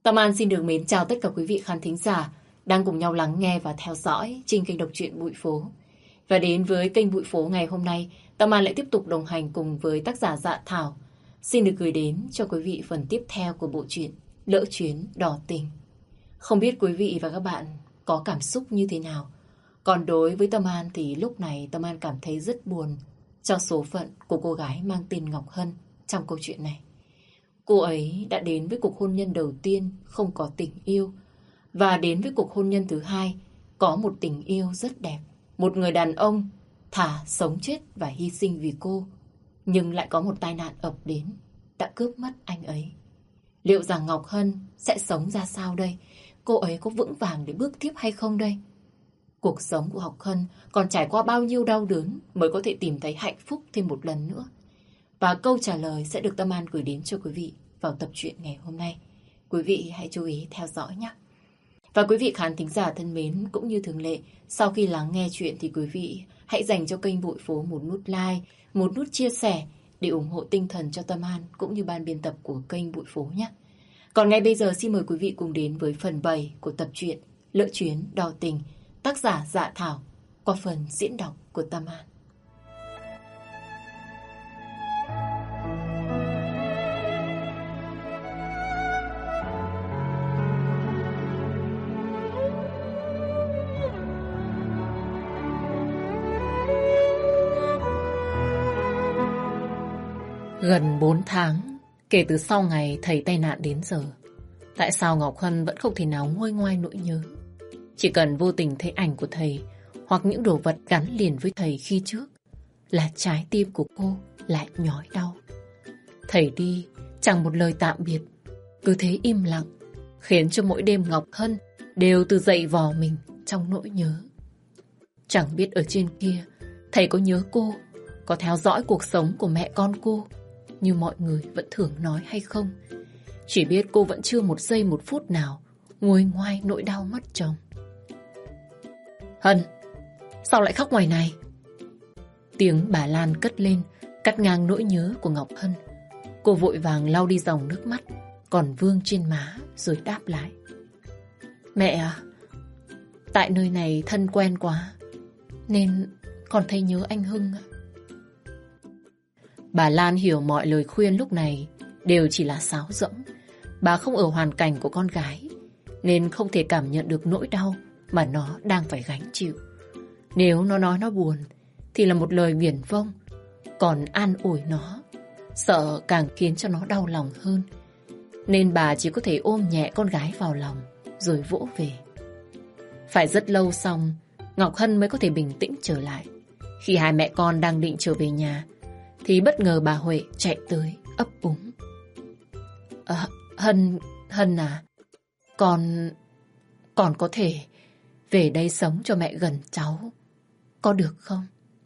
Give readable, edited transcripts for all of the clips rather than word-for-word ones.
Tâm An xin được mến chào tất cả quý vị khán thính giả đang cùng nhau lắng nghe và theo dõi trên kênh đọc truyện Bụi Phố. Và đến với kênh Bụi Phố ngày hôm nay, Tâm An lại tiếp tục đồng hành cùng với tác giả Dạ Thảo. Xin được gửi đến cho quý vị phần tiếp theo của bộ truyện Lỡ Chuyến Đỏ Tình. Không biết quý vị và các bạn có cảm xúc như thế nào? Còn đối với Tâm An thì lúc này Tâm An cảm thấy rất buồn cho số phận của cô gái mang tên Ngọc Hân trong câu chuyện này. Cô ấy đã đến với cuộc hôn nhân đầu tiên không có tình yêu, và đến với cuộc hôn nhân thứ hai có một tình yêu rất đẹp. Một người đàn ông thà sống chết và hy sinh vì cô, nhưng lại có một tai nạn ập đến, đã cướp mất anh ấy. Liệu rằng Ngọc Hân sẽ sống ra sao đây? Cô ấy có vững vàng để bước tiếp hay không đây? Cuộc sống của Ngọc Hân còn trải qua bao nhiêu đau đớn mới có thể tìm thấy hạnh phúc thêm một lần nữa? Và câu trả lời sẽ được Tâm An gửi đến cho quý vị vào tập truyện ngày hôm nay. Quý vị hãy chú ý theo dõi nhé. Và quý vị khán thính giả thân mến, cũng như thường lệ, sau khi lắng nghe chuyện thì quý vị hãy dành cho kênh Bụi Phố một nút like, một nút chia sẻ để ủng hộ tinh thần cho Tâm An cũng như ban biên tập của kênh Bụi Phố nhé. Còn ngay bây giờ xin mời quý vị cùng đến với phần 7 của tập truyện Lỡ Chuyến Đỏ Tình, tác giả Dạ Thảo, qua phần diễn đọc của Tâm An. Gần 4 tháng kể từ sau ngày thầy tai nạn đến giờ, tại sao Ngọc Hân vẫn không thể nào nguôi ngoai nỗi nhớ? Chỉ cần vô tình thấy ảnh của thầy hoặc những đồ vật gắn liền với thầy khi trước là trái tim của cô lại nhói đau. Thầy đi chẳng một lời tạm biệt, cứ thế im lặng, khiến cho mỗi đêm Ngọc Hân đều tự dậy vò mình trong nỗi nhớ. Chẳng biết ở trên kia thầy có nhớ cô, có theo dõi cuộc sống của mẹ con cô như mọi người vẫn thường nói hay không. Chỉ biết cô vẫn chưa một giây một phút nào nguôi ngoai nỗi đau mất chồng. Hân, sao lại khóc ngoài này? Tiếng bà Lan cất lên, cắt ngang nỗi nhớ của Ngọc Hân. Cô vội vàng lau đi dòng nước mắt còn vương trên má rồi đáp lại. Mẹ à, tại nơi này thân quen quá nên con thấy nhớ anh Hưng ạ. Bà Lan hiểu mọi lời khuyên lúc này đều chỉ là sáo rỗng. Bà không ở hoàn cảnh của con gái nên không thể cảm nhận được nỗi đau mà nó đang phải gánh chịu. Nếu nó nói nó buồn thì là một lời viển vông, còn an ủi nó sợ càng khiến cho nó đau lòng hơn. Nên bà chỉ có thể ôm nhẹ con gái vào lòng rồi vỗ về. Phải rất lâu xong Ngọc Hân mới có thể bình tĩnh trở lại. Khi hai mẹ con đang định trở về nhà thì bất ngờ bà Huệ chạy tới ấp úng. Hân à, con có thể về đây sống cho mẹ gần cháu, có được không?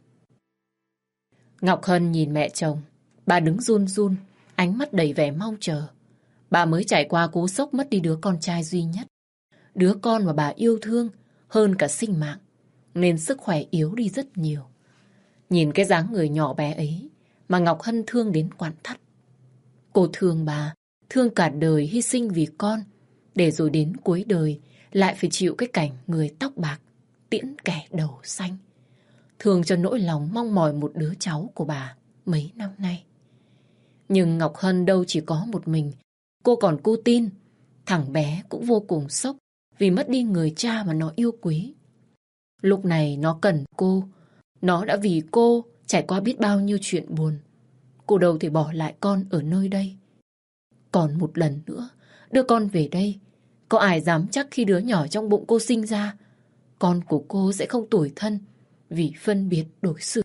Ngọc Hân nhìn mẹ chồng, bà đứng run run, ánh mắt đầy vẻ mong chờ. Bà mới trải qua cú sốc mất đi đứa con trai duy nhất, đứa con mà bà yêu thương hơn cả sinh mạng, nên sức khỏe yếu đi rất nhiều. Nhìn cái dáng người nhỏ bé ấy mà Ngọc Hân thương đến quặn thắt. Cô thương bà, thương cả đời hy sinh vì con, để rồi đến cuối đời lại phải chịu cái cảnh người tóc bạc tiễn kẻ đầu xanh. Thương cho nỗi lòng mong mỏi một đứa cháu của bà mấy năm nay. Nhưng Ngọc Hân đâu chỉ có một mình. Cô tin thằng bé cũng vô cùng sốc vì mất đi người cha mà nó yêu quý. Lúc này nó cần cô. Nó đã vì cô trải qua biết bao nhiêu chuyện buồn. Cô đâu thể bỏ lại con ở nơi đây. Còn một lần nữa đưa con về đây, có ai dám chắc khi đứa nhỏ trong bụng cô sinh ra, con của cô sẽ không tủi thân vì phân biệt đối xử.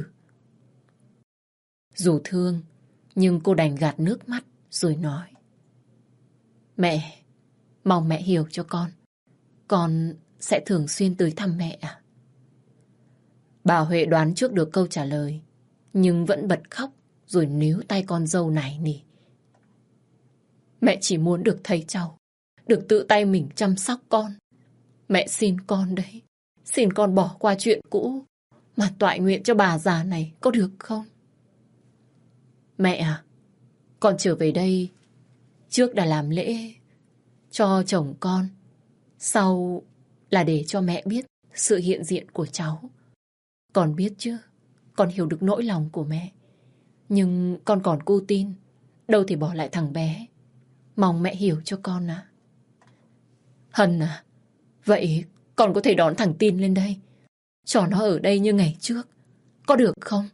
Dù thương, nhưng cô đành gạt nước mắt rồi nói. Mẹ, mong mẹ hiểu cho con. Con sẽ thường xuyên tới thăm mẹ à? Bà Huệ đoán trước được câu trả lời, nhưng vẫn bật khóc rồi níu tay con dâu nài nỉ. Mẹ chỉ muốn được thấy cháu, được tự tay mình chăm sóc con. Mẹ xin con đấy, xin con bỏ qua chuyện cũ mà toại nguyện cho bà già này, có được không? Mẹ à, con trở về đây trước đã làm lễ cho chồng con. Sau là để cho mẹ biết sự hiện diện của cháu. Con biết chứ, con hiểu được nỗi lòng của mẹ. Nhưng con còn cô tin, đâu thì bỏ lại thằng bé. Mong mẹ hiểu cho con à. Hân à, vậy con có thể đón thằng Tin lên đây, cho nó ở đây như ngày trước, có được không?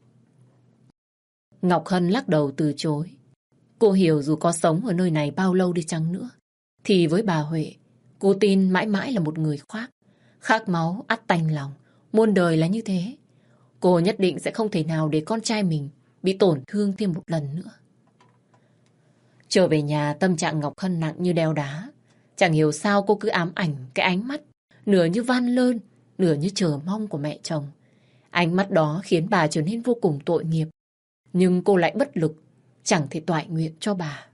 Ngọc Hân lắc đầu từ chối. Cô hiểu dù có sống ở nơi này bao lâu đi chăng nữa, thì với bà Huệ, cô Tin mãi mãi là một người khác. Khác máu, ắt tanh lòng, muôn đời là như thế. Cô nhất định sẽ không thể nào để con trai mình bị tổn thương thêm một lần nữa. Trở về nhà, tâm trạng Ngọc Hân nặng như đeo đá. Chẳng hiểu sao cô cứ ám ảnh cái ánh mắt nửa như van lơn, nửa như chờ mong của mẹ chồng. Ánh mắt đó khiến bà trở nên vô cùng tội nghiệp. Nhưng cô lại bất lực, chẳng thể toại nguyện cho bà.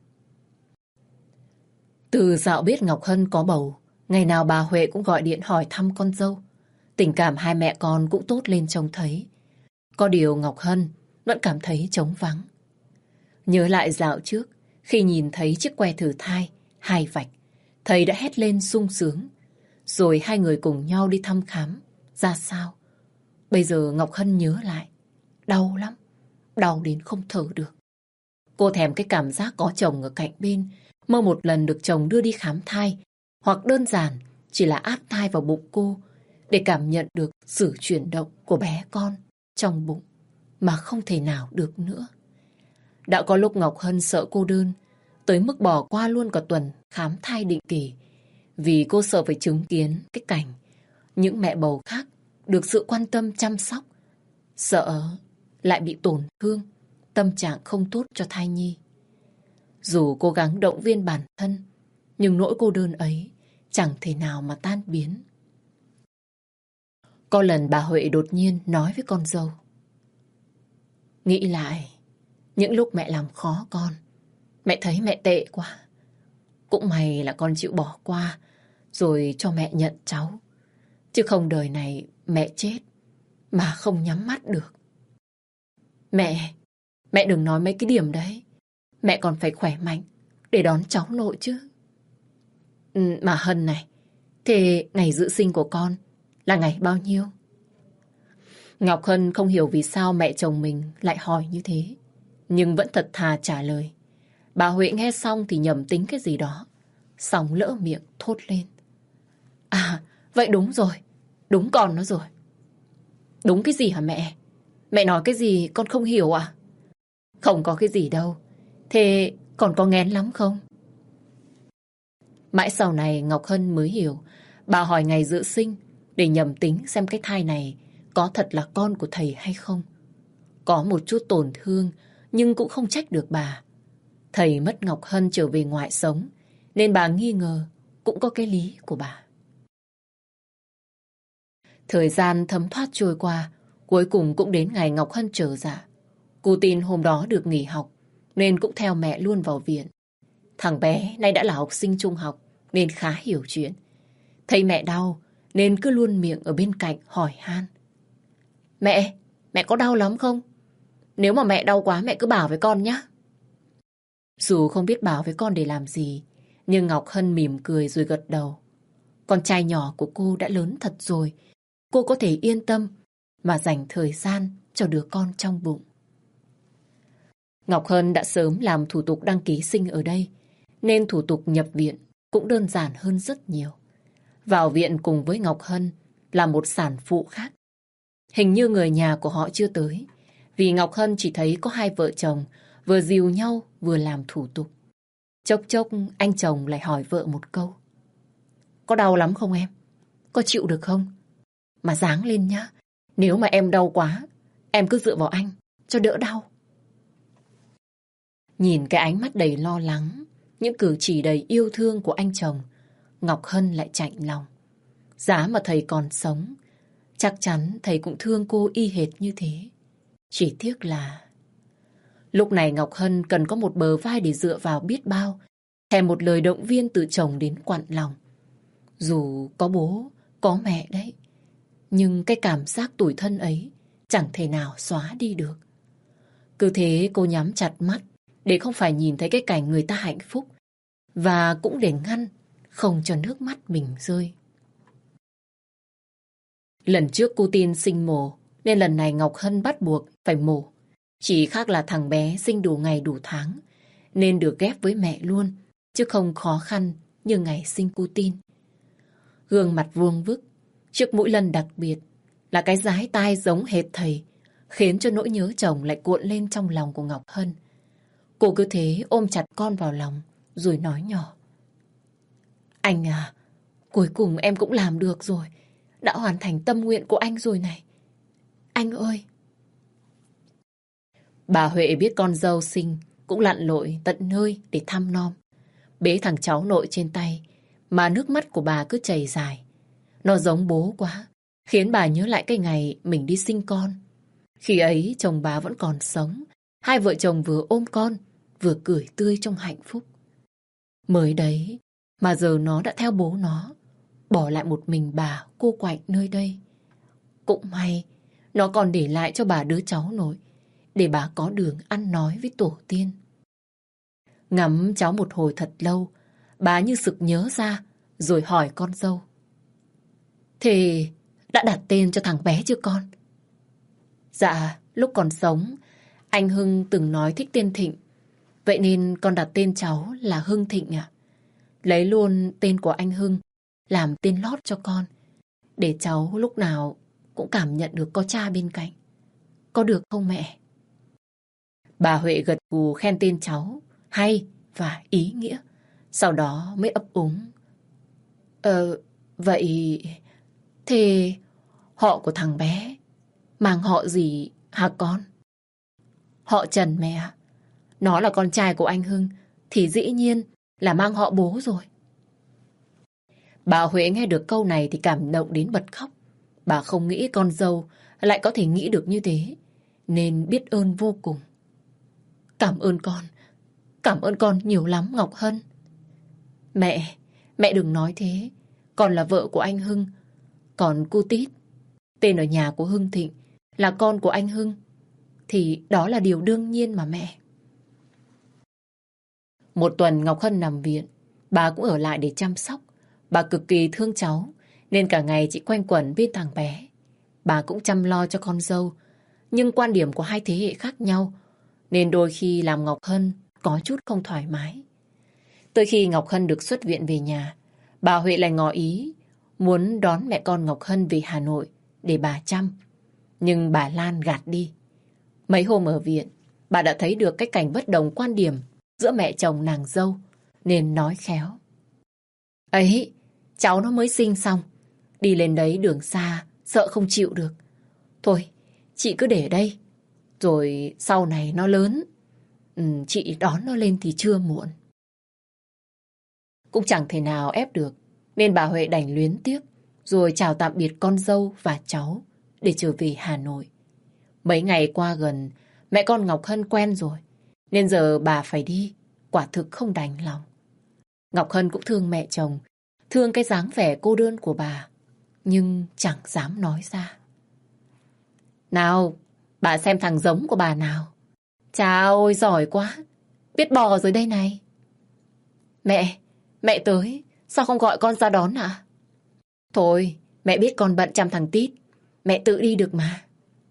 Từ dạo biết Ngọc Hân có bầu, ngày nào bà Huệ cũng gọi điện hỏi thăm con dâu. Tình cảm hai mẹ con cũng tốt lên trông thấy. Có điều Ngọc Hân vẫn cảm thấy trống vắng. Nhớ lại dạo trước, khi nhìn thấy chiếc que thử thai, hai vạch, thầy đã hét lên sung sướng. Rồi hai người cùng nhau đi thăm khám. Ra sao? Bây giờ Ngọc Hân nhớ lại. Đau lắm. Đau đến không thở được. Cô thèm cái cảm giác có chồng ở cạnh bên. Mơ một lần được chồng đưa đi khám thai. Hoặc đơn giản chỉ là áp thai vào bụng cô để cảm nhận được sự chuyển động của bé con trong bụng. Mà không thể nào được nữa. Đã có lúc Ngọc Hân sợ cô đơn, tới mức bỏ qua luôn cả tuần khám thai định kỳ. Vì cô sợ phải chứng kiến cái cảnh những mẹ bầu khác được sự quan tâm chăm sóc. Sợ lại bị tổn thương, tâm trạng không tốt cho thai nhi. Dù cố gắng động viên bản thân, nhưng nỗi cô đơn ấy chẳng thể nào mà tan biến. Có lần bà Huệ đột nhiên nói với con dâu. Nghĩ lại, những lúc mẹ làm khó con, mẹ thấy mẹ tệ quá. Cũng may là con chịu bỏ qua, rồi cho mẹ nhận cháu. Chứ không đời này mẹ chết mà không nhắm mắt được. Mẹ đừng nói mấy cái điểm đấy. Mẹ còn phải khỏe mạnh để đón cháu nội chứ. Mà Hân này, thế ngày dự sinh của con là ngày bao nhiêu? Ngọc Hân không hiểu vì sao mẹ chồng mình lại hỏi như thế, nhưng vẫn thật thà trả lời. Bà Huệ nghe xong thì nhầm tính cái gì đó, xong lỡ miệng thốt lên. À, vậy đúng rồi, đúng con nó rồi. Đúng cái gì hả mẹ? Mẹ nói cái gì con không hiểu à? Không có cái gì đâu. Thế còn có nghén lắm không? Mãi sau này Ngọc Hân mới hiểu. Bà hỏi ngày dự sinh để nhầm tính xem cái thai này có thật là con của thầy hay không. Có một chút tổn thương nhưng cũng không trách được bà. Thầy mất Ngọc Hân trở về ngoại sống nên bà nghi ngờ cũng có cái lý của bà. Thời gian thấm thoát trôi qua, cuối cùng cũng đến ngày Ngọc Hân trở dạ. Cô tin hôm đó được nghỉ học nên cũng theo mẹ luôn vào viện. Thằng bé nay đã là học sinh trung học nên khá hiểu chuyện. Thấy mẹ đau nên cứ luôn miệng ở bên cạnh hỏi han. Mẹ có đau lắm không? Nếu mà mẹ đau quá mẹ cứ bảo với con nhé. Dù không biết bảo với con để làm gì, nhưng Ngọc Hân mỉm cười rồi gật đầu. Con trai nhỏ của cô đã lớn thật rồi. Cô có thể yên tâm mà dành thời gian cho đứa con trong bụng. Ngọc Hân đã sớm làm thủ tục đăng ký sinh ở đây, nên thủ tục nhập viện cũng đơn giản hơn rất nhiều. Vào viện cùng với Ngọc Hân là một sản phụ khác. Hình như người nhà của họ chưa tới, vì Ngọc Hân chỉ thấy có hai vợ chồng vừa dìu nhau vừa làm thủ tục. Chốc chốc anh chồng lại hỏi vợ một câu. Có đau lắm không em? Có chịu được không? Mà ráng lên nhá. Nếu mà em đau quá, em cứ dựa vào anh cho đỡ đau. Nhìn cái ánh mắt đầy lo lắng, những cử chỉ đầy yêu thương của anh chồng, Ngọc Hân lại chạnh lòng. Giá mà thầy còn sống, chắc chắn thầy cũng thương cô y hệt như thế. Chỉ tiếc là lúc này Ngọc Hân cần có một bờ vai để dựa vào biết bao, thèm một lời động viên từ chồng đến quặn lòng. Dù có bố, có mẹ đấy, nhưng cái cảm giác tủi thân ấy chẳng thể nào xóa đi được. Cứ thế cô nhắm chặt mắt để không phải nhìn thấy cái cảnh người ta hạnh phúc, và cũng để ngăn không cho nước mắt mình rơi. Lần trước cô tin sinh mổ, nên lần này Ngọc Hân bắt buộc phải mổ. Chỉ khác là thằng bé sinh đủ ngày đủ tháng, nên được ghép với mẹ luôn, chứ không khó khăn như ngày sinh cô tin. Gương mặt vuông vức, chiếc mũi lân đặc biệt, là cái dái tai giống hệt thầy, khiến cho nỗi nhớ chồng lại cuộn lên trong lòng của Ngọc Hân. Cô cứ thế ôm chặt con vào lòng, rồi nói nhỏ. Anh à, cuối cùng em cũng làm được rồi. Đã hoàn thành tâm nguyện của anh rồi này. Anh ơi! Bà Huệ biết con dâu sinh cũng lặn lội tận nơi để thăm nom. Bế thằng cháu nội trên tay, mà nước mắt của bà cứ chảy dài. Nó giống bố quá, khiến bà nhớ lại cái ngày mình đi sinh con. Khi ấy chồng bà vẫn còn sống, hai vợ chồng vừa ôm con, vừa cười tươi trong hạnh phúc. Mới đấy, mà giờ nó đã theo bố nó, bỏ lại một mình bà cô quạnh nơi đây. Cũng may, nó còn để lại cho bà đứa cháu nội, để bà có đường ăn nói với tổ tiên. Ngắm cháu một hồi thật lâu, bà như sực nhớ ra, rồi hỏi con dâu. Thế đã đặt tên cho thằng bé chưa con? Dạ, lúc còn sống, anh Hưng từng nói thích tên Thịnh. Vậy nên con đặt tên cháu là Hưng Thịnh ạ. Lấy luôn tên của anh Hưng làm tên lót cho con, để cháu lúc nào cũng cảm nhận được có cha bên cạnh. Có được không mẹ? Bà Huệ gật gù khen tên cháu hay và ý nghĩa. Sau đó mới ấp úng. Vậy thế họ của thằng bé mang họ gì hả con? Họ Trần mẹ ạ. Nó là con trai của anh Hưng thì dĩ nhiên là mang họ bố rồi. Bà Huệ nghe được câu này thì cảm động đến bật khóc. Bà không nghĩ con dâu lại có thể nghĩ được như thế, nên biết ơn vô cùng. Cảm ơn con nhiều lắm Ngọc Hân. Mẹ đừng nói thế. Con là vợ của anh Hưng. Còn cô Tít, tên ở nhà của Hưng Thịnh, là con của anh Hưng, thì đó là điều đương nhiên mà mẹ. Một tuần Ngọc Hân nằm viện, bà cũng ở lại để chăm sóc. Bà cực kỳ thương cháu, nên cả ngày chị quanh quẩn bên thằng bé. Bà cũng chăm lo cho con dâu, nhưng quan điểm của hai thế hệ khác nhau, nên đôi khi làm Ngọc Hân có chút không thoải mái. Tới khi Ngọc Hân được xuất viện về nhà, bà Huệ lại ngỏ ý muốn đón mẹ con Ngọc Hân về Hà Nội để bà chăm. Nhưng bà Lan gạt đi. Mấy hôm ở viện, bà đã thấy được cái cảnh bất đồng quan điểm giữa mẹ chồng nàng dâu, nên nói khéo. Ấy, cháu nó mới sinh xong, đi lên đấy đường xa, sợ không chịu được. Thôi, chị cứ để đây, rồi sau này nó lớn, chị đón nó lên thì chưa muộn. Cũng chẳng thể nào ép được, nên bà Huệ đành luyến tiếc, rồi chào tạm biệt con dâu và cháu để trở về Hà Nội. Mấy ngày qua gần, mẹ con Ngọc Hân quen rồi, nên giờ bà phải đi, quả thực không đành lòng. Ngọc Hân cũng thương mẹ chồng, thương cái dáng vẻ cô đơn của bà, nhưng chẳng dám nói ra. Nào, bà xem thằng giống của bà nào. Chà ôi, giỏi quá, biết bò rồi đây này. Mẹ tới, sao không gọi con ra đón ạ? Thôi, mẹ biết con bận chăm thằng Tít, mẹ tự đi được mà.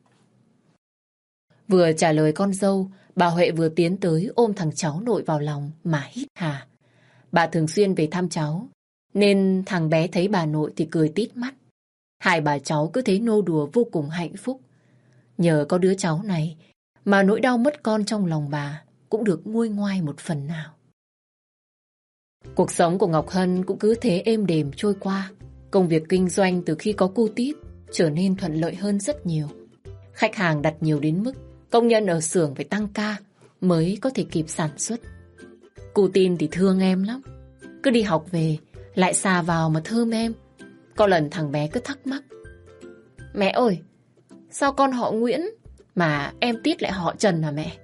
Vừa trả lời con dâu, bà Huệ vừa tiến tới ôm thằng cháu nội vào lòng mà hít hà. Bà thường xuyên về thăm cháu, nên thằng bé thấy bà nội thì cười tít mắt. Hai bà cháu cứ thế nô đùa vô cùng hạnh phúc. Nhờ có đứa cháu này mà nỗi đau mất con trong lòng bà cũng được nguôi ngoai một phần nào. Cuộc sống của Ngọc Hân cũng cứ thế êm đềm trôi qua. Công việc kinh doanh từ khi có cô Tít trở nên thuận lợi hơn rất nhiều. Khách hàng đặt nhiều đến mức công nhân ở xưởng phải tăng ca mới có thể kịp sản xuất. Cô Tin thì thương em lắm. Cứ đi học về lại xà vào mà thơm em. Có lần thằng bé cứ thắc mắc. Mẹ ơi, sao con họ Nguyễn mà em Tít lại họ Trần hả mẹ?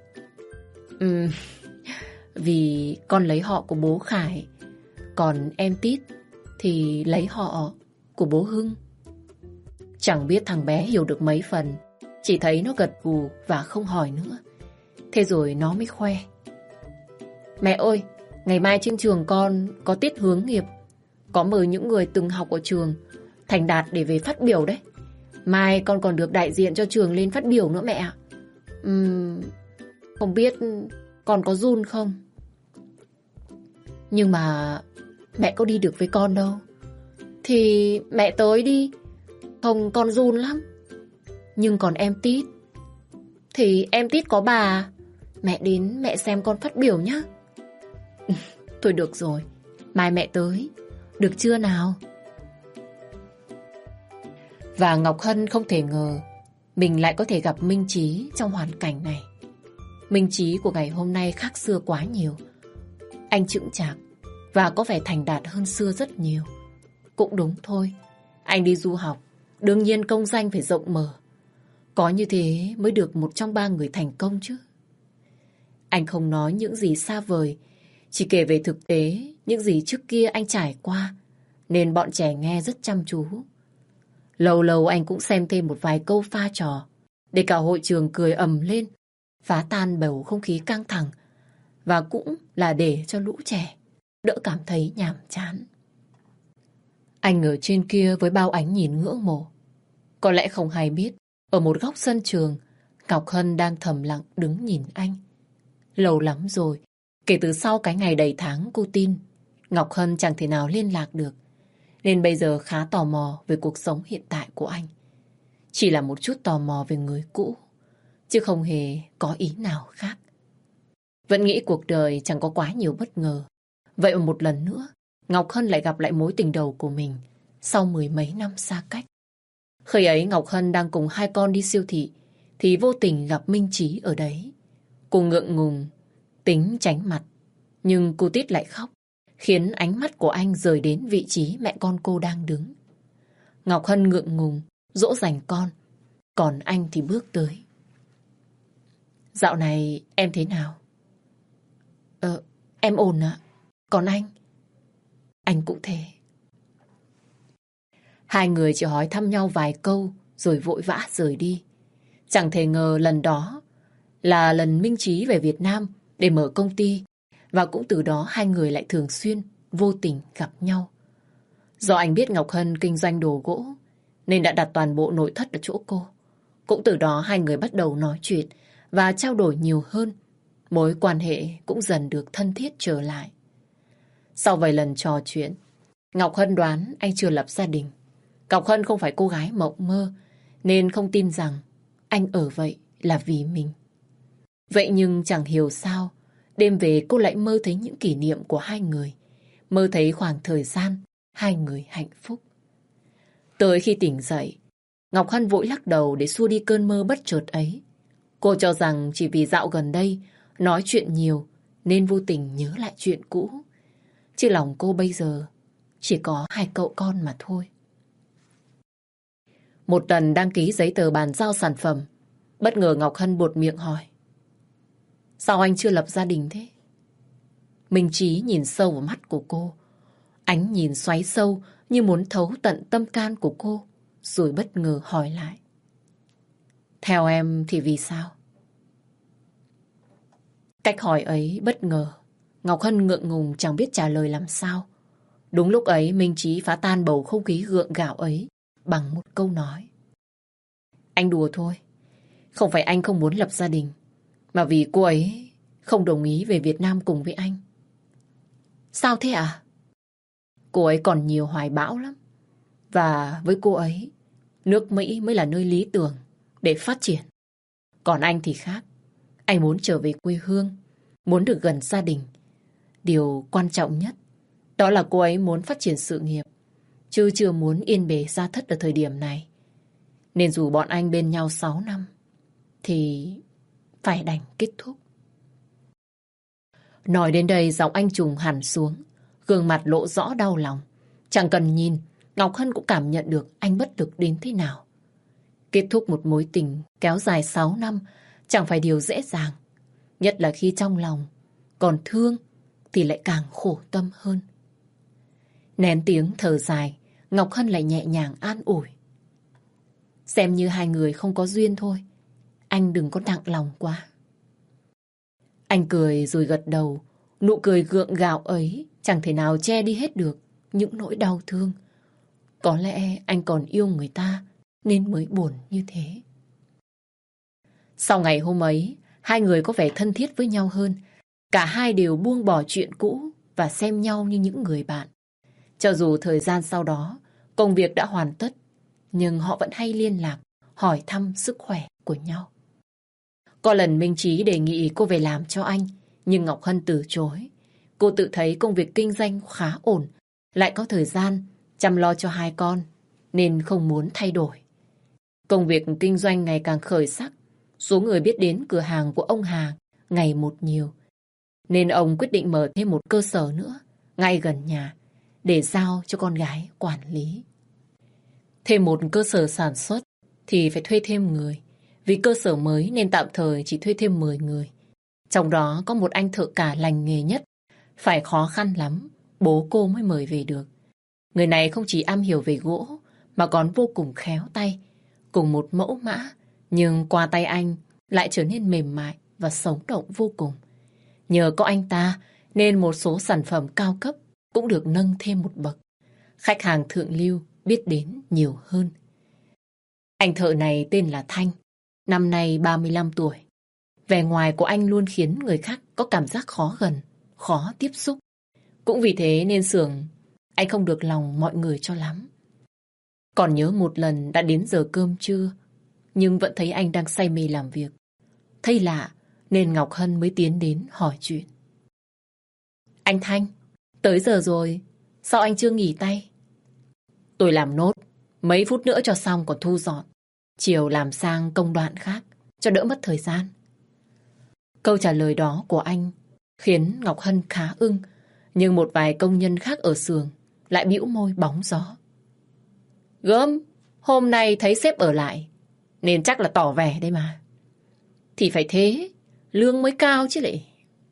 Vì con lấy họ của bố Khải, còn em Tít thì lấy họ của bố Hưng. Chẳng biết thằng bé hiểu được mấy phần, chỉ thấy nó gật gù và không hỏi nữa. Thế rồi nó mới khoe. Mẹ ơi, Ngày mai trên trường con có tiết hướng nghiệp. Có mời những người từng học ở trường thành đạt để về phát biểu đấy. Mai con còn được đại diện cho trường lên phát biểu nữa mẹ ạ. Không biết con có run không? Nhưng mà mẹ có đi được với con đâu. Thì mẹ tới đi. Không, con run lắm. Nhưng còn em Tít. Thì em Tít có bà. Mẹ đến mẹ xem con phát biểu nhá. Thôi được rồi, mai mẹ tới. Được chưa nào? Và Ngọc Hân không thể ngờ mình lại có thể gặp Minh Chí trong hoàn cảnh này. Minh Chí của ngày hôm nay khác xưa quá nhiều. Anh chững chạc và có vẻ thành đạt hơn xưa rất nhiều. Cũng đúng thôi, anh đi du học, đương nhiên công danh phải rộng mở. Có như thế mới được một trong 3 người thành công chứ. Anh không nói những gì xa vời, chỉ kể về thực tế những gì trước kia anh trải qua, nên bọn trẻ nghe rất chăm chú. Lâu lâu anh cũng xem thêm một vài câu pha trò, để cả hội trường cười ầm lên, phá tan bầu không khí căng thẳng, và cũng là để cho lũ trẻ đỡ cảm thấy nhàm chán. Anh ở trên kia với bao ánh nhìn ngưỡng mộ. Có lẽ không hay biết, ở một góc sân trường, Ngọc Hân đang thầm lặng đứng nhìn anh. Lâu lắm rồi, kể từ sau cái ngày đầy tháng cô tin, Ngọc Hân chẳng thể nào liên lạc được, nên bây giờ khá tò mò về cuộc sống hiện tại của anh. Chỉ là một chút tò mò về người cũ, chứ không hề có ý nào khác. Vẫn nghĩ cuộc đời chẳng có quá nhiều bất ngờ. Vậy mà một lần nữa, Ngọc Hân lại gặp lại mối tình đầu của mình sau 10 mấy năm xa cách. Khi ấy Ngọc Hân đang cùng 2 con đi siêu thị, thì vô tình gặp Minh Chí ở đấy. Cô ngượng ngùng, tính tránh mặt, nhưng cô Tít lại khóc, khiến ánh mắt của anh rời đến vị trí mẹ con cô đang đứng. Ngọc Hân ngượng ngùng, dỗ dành con, còn anh thì bước tới. Dạo này em thế nào? Em ổn ạ. Còn anh? Anh cũng thế. Hai người chỉ hỏi thăm nhau vài câu rồi vội vã rời đi. Chẳng thể ngờ lần đó là lần Minh Chí về Việt Nam để mở công ty, và cũng từ đó hai người lại thường xuyên vô tình gặp nhau. Do anh biết Ngọc Hân kinh doanh đồ gỗ nên đã đặt toàn bộ nội thất ở chỗ cô. Cũng từ đó hai người bắt đầu nói chuyện và trao đổi nhiều hơn. Mối quan hệ cũng dần được thân thiết trở lại. Sau vài lần trò chuyện, Ngọc Hân đoán anh chưa lập gia đình. Ngọc Hân không phải cô gái mộng mơ, nên không tin rằng anh ở vậy là vì mình. Vậy nhưng chẳng hiểu sao, đêm về cô lại mơ thấy những kỷ niệm của hai người. Mơ thấy khoảng thời gian hai người hạnh phúc. Tới khi tỉnh dậy, Ngọc Hân vội lắc đầu để xua đi cơn mơ bất chợt ấy. Cô cho rằng chỉ vì dạo gần đây nói chuyện nhiều nên vô tình nhớ lại chuyện cũ. Chứ lòng cô bây giờ chỉ có 2 cậu con mà thôi. Một lần đăng ký giấy tờ bàn giao sản phẩm, bất ngờ Ngọc Hân buột miệng hỏi: sao anh chưa lập gia đình thế? Minh Chí nhìn sâu vào mắt của cô. Ánh nhìn xoáy sâu như muốn thấu tận tâm can của cô, rồi bất ngờ hỏi lại: theo em thì vì sao? Cách hỏi ấy bất ngờ, Ngọc Hân ngượng ngùng chẳng biết trả lời làm sao. Đúng lúc ấy Minh Chí phá tan bầu không khí gượng gạo ấy bằng một câu nói: anh đùa thôi. Không phải anh không muốn lập gia đình, mà vì cô ấy không đồng ý về Việt Nam cùng với anh. Sao thế à? Cô ấy còn nhiều hoài bão lắm. Và với cô ấy, nước Mỹ mới là nơi lý tưởng để phát triển. Còn anh thì khác. Anh muốn trở về quê hương, muốn được gần gia đình. Điều quan trọng nhất đó là cô ấy muốn phát triển sự nghiệp, chứ chưa muốn yên bề gia thất ở thời điểm này. Nên dù bọn anh bên nhau 6 năm thì phải đành kết thúc. Nói đến đây giọng anh trùng hẳn xuống, gương mặt lộ rõ đau lòng. Chẳng cần nhìn, Ngọc Hân cũng cảm nhận được anh bất lực đến thế nào. Kết thúc một mối tình kéo dài 6 năm chẳng phải điều dễ dàng. Nhất là khi trong lòng còn thương thì lại càng khổ tâm hơn. Nén tiếng thở dài, Ngọc Hân lại nhẹ nhàng an ủi: xem như hai người không có duyên thôi. Anh đừng có nặng lòng quá. Anh cười rồi gật đầu. Nụ cười gượng gạo ấy chẳng thể nào che đi hết được những nỗi đau thương. Có lẽ anh còn yêu người ta nên mới buồn như thế. Sau ngày hôm ấy, hai người có vẻ thân thiết với nhau hơn. Cả hai đều buông bỏ chuyện cũ và xem nhau như những người bạn. Cho dù thời gian sau đó, công việc đã hoàn tất, nhưng họ vẫn hay liên lạc, hỏi thăm sức khỏe của nhau. Có lần Minh Trí đề nghị cô về làm cho anh, nhưng Ngọc Hân từ chối. Cô tự thấy công việc kinh doanh khá ổn, lại có thời gian chăm lo cho hai con, nên không muốn thay đổi. Công việc kinh doanh ngày càng khởi sắc, số người biết đến cửa hàng của ông Hà ngày một nhiều. Nên ông quyết định mở thêm một cơ sở nữa, ngay gần nhà, để giao cho con gái quản lý. Thêm một cơ sở sản xuất thì phải thuê thêm người. Vì cơ sở mới nên tạm thời chỉ thuê thêm 10 người. Trong đó có một anh thợ cả lành nghề nhất. Phải khó khăn lắm, bố cô mới mời về được. Người này không chỉ am hiểu về gỗ, mà còn vô cùng khéo tay. Cùng một mẫu mã, nhưng qua tay anh lại trở nên mềm mại và sống động vô cùng. Nhờ có anh ta nên một số sản phẩm cao cấp cũng được nâng thêm một bậc. Khách hàng thượng lưu biết đến nhiều hơn. Anh thợ này tên là Thanh, năm nay 35 tuổi. Vẻ ngoài của anh luôn khiến người khác có cảm giác khó gần, khó tiếp xúc. Cũng vì thế nên xưởng anh không được lòng mọi người cho lắm. Còn nhớ một lần đã đến giờ cơm trưa, nhưng vẫn thấy anh đang say mê làm việc. Thấy lạ nên Ngọc Hân mới tiến đến hỏi chuyện. Anh Thanh, tới giờ rồi, sao anh chưa nghỉ tay? Tôi làm nốt, mấy phút nữa cho xong còn thu dọn. Chiều làm sang công đoạn khác, cho đỡ mất thời gian. Câu trả lời đó của anh khiến Ngọc Hân khá ưng, nhưng một vài công nhân khác ở xưởng lại bĩu môi bóng gió. Gớm, hôm nay thấy sếp ở lại, nên chắc là tỏ vẻ đấy mà. Thì phải thế, lương mới cao chứ lệ.